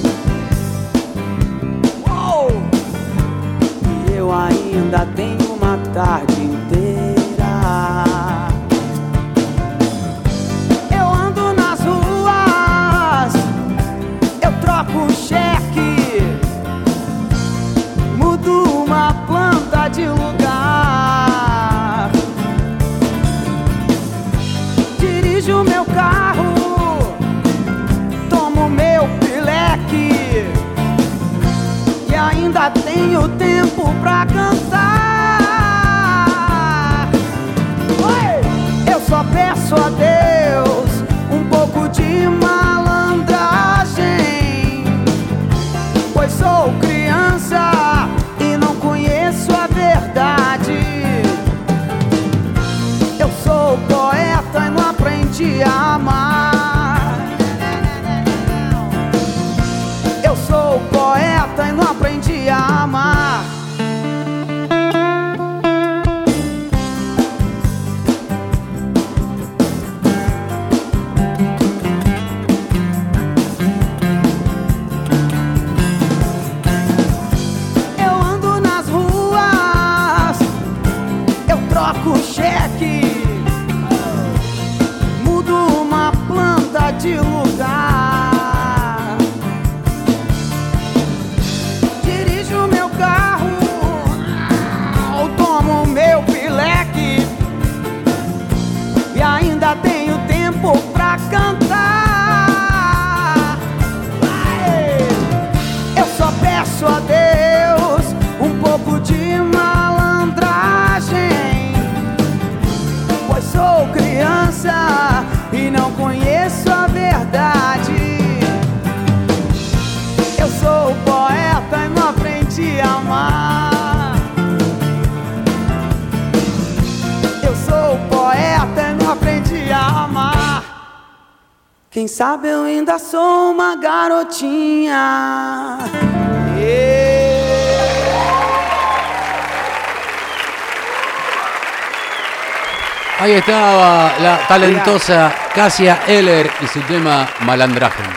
Uou! E eu ainda tenho uma tarde inteira. Eu ando nas ruas, eu troco um cheque, mudo uma planta de lugar, dirijo meu carro, tomo meu pileque e ainda tenho tempo pra cantar. Oi! Eu só peço a Deus um pouco de malandragem, pois sou criança e não conheço a verdade. Eu sou poeta e não aprendi a amar. Eu sou poeta e não aprendi a amar. Eu ando nas ruas, eu troco cheque, mudo uma planta de lugar, dirijo meu carro, tomo meu pileque e ainda tenho tempo pra cantar. Vai! Eu só peço a Deus um pouco de malandragem, pois sou criança e não conheço a verdade. Eu sou poeta e não aprendi a amar. Eu sou poeta e não aprendi a amar. Quem sabe eu ainda sou uma garotinha. Ahí estaba la talentosa Cássia Eller y su tema Malandraje.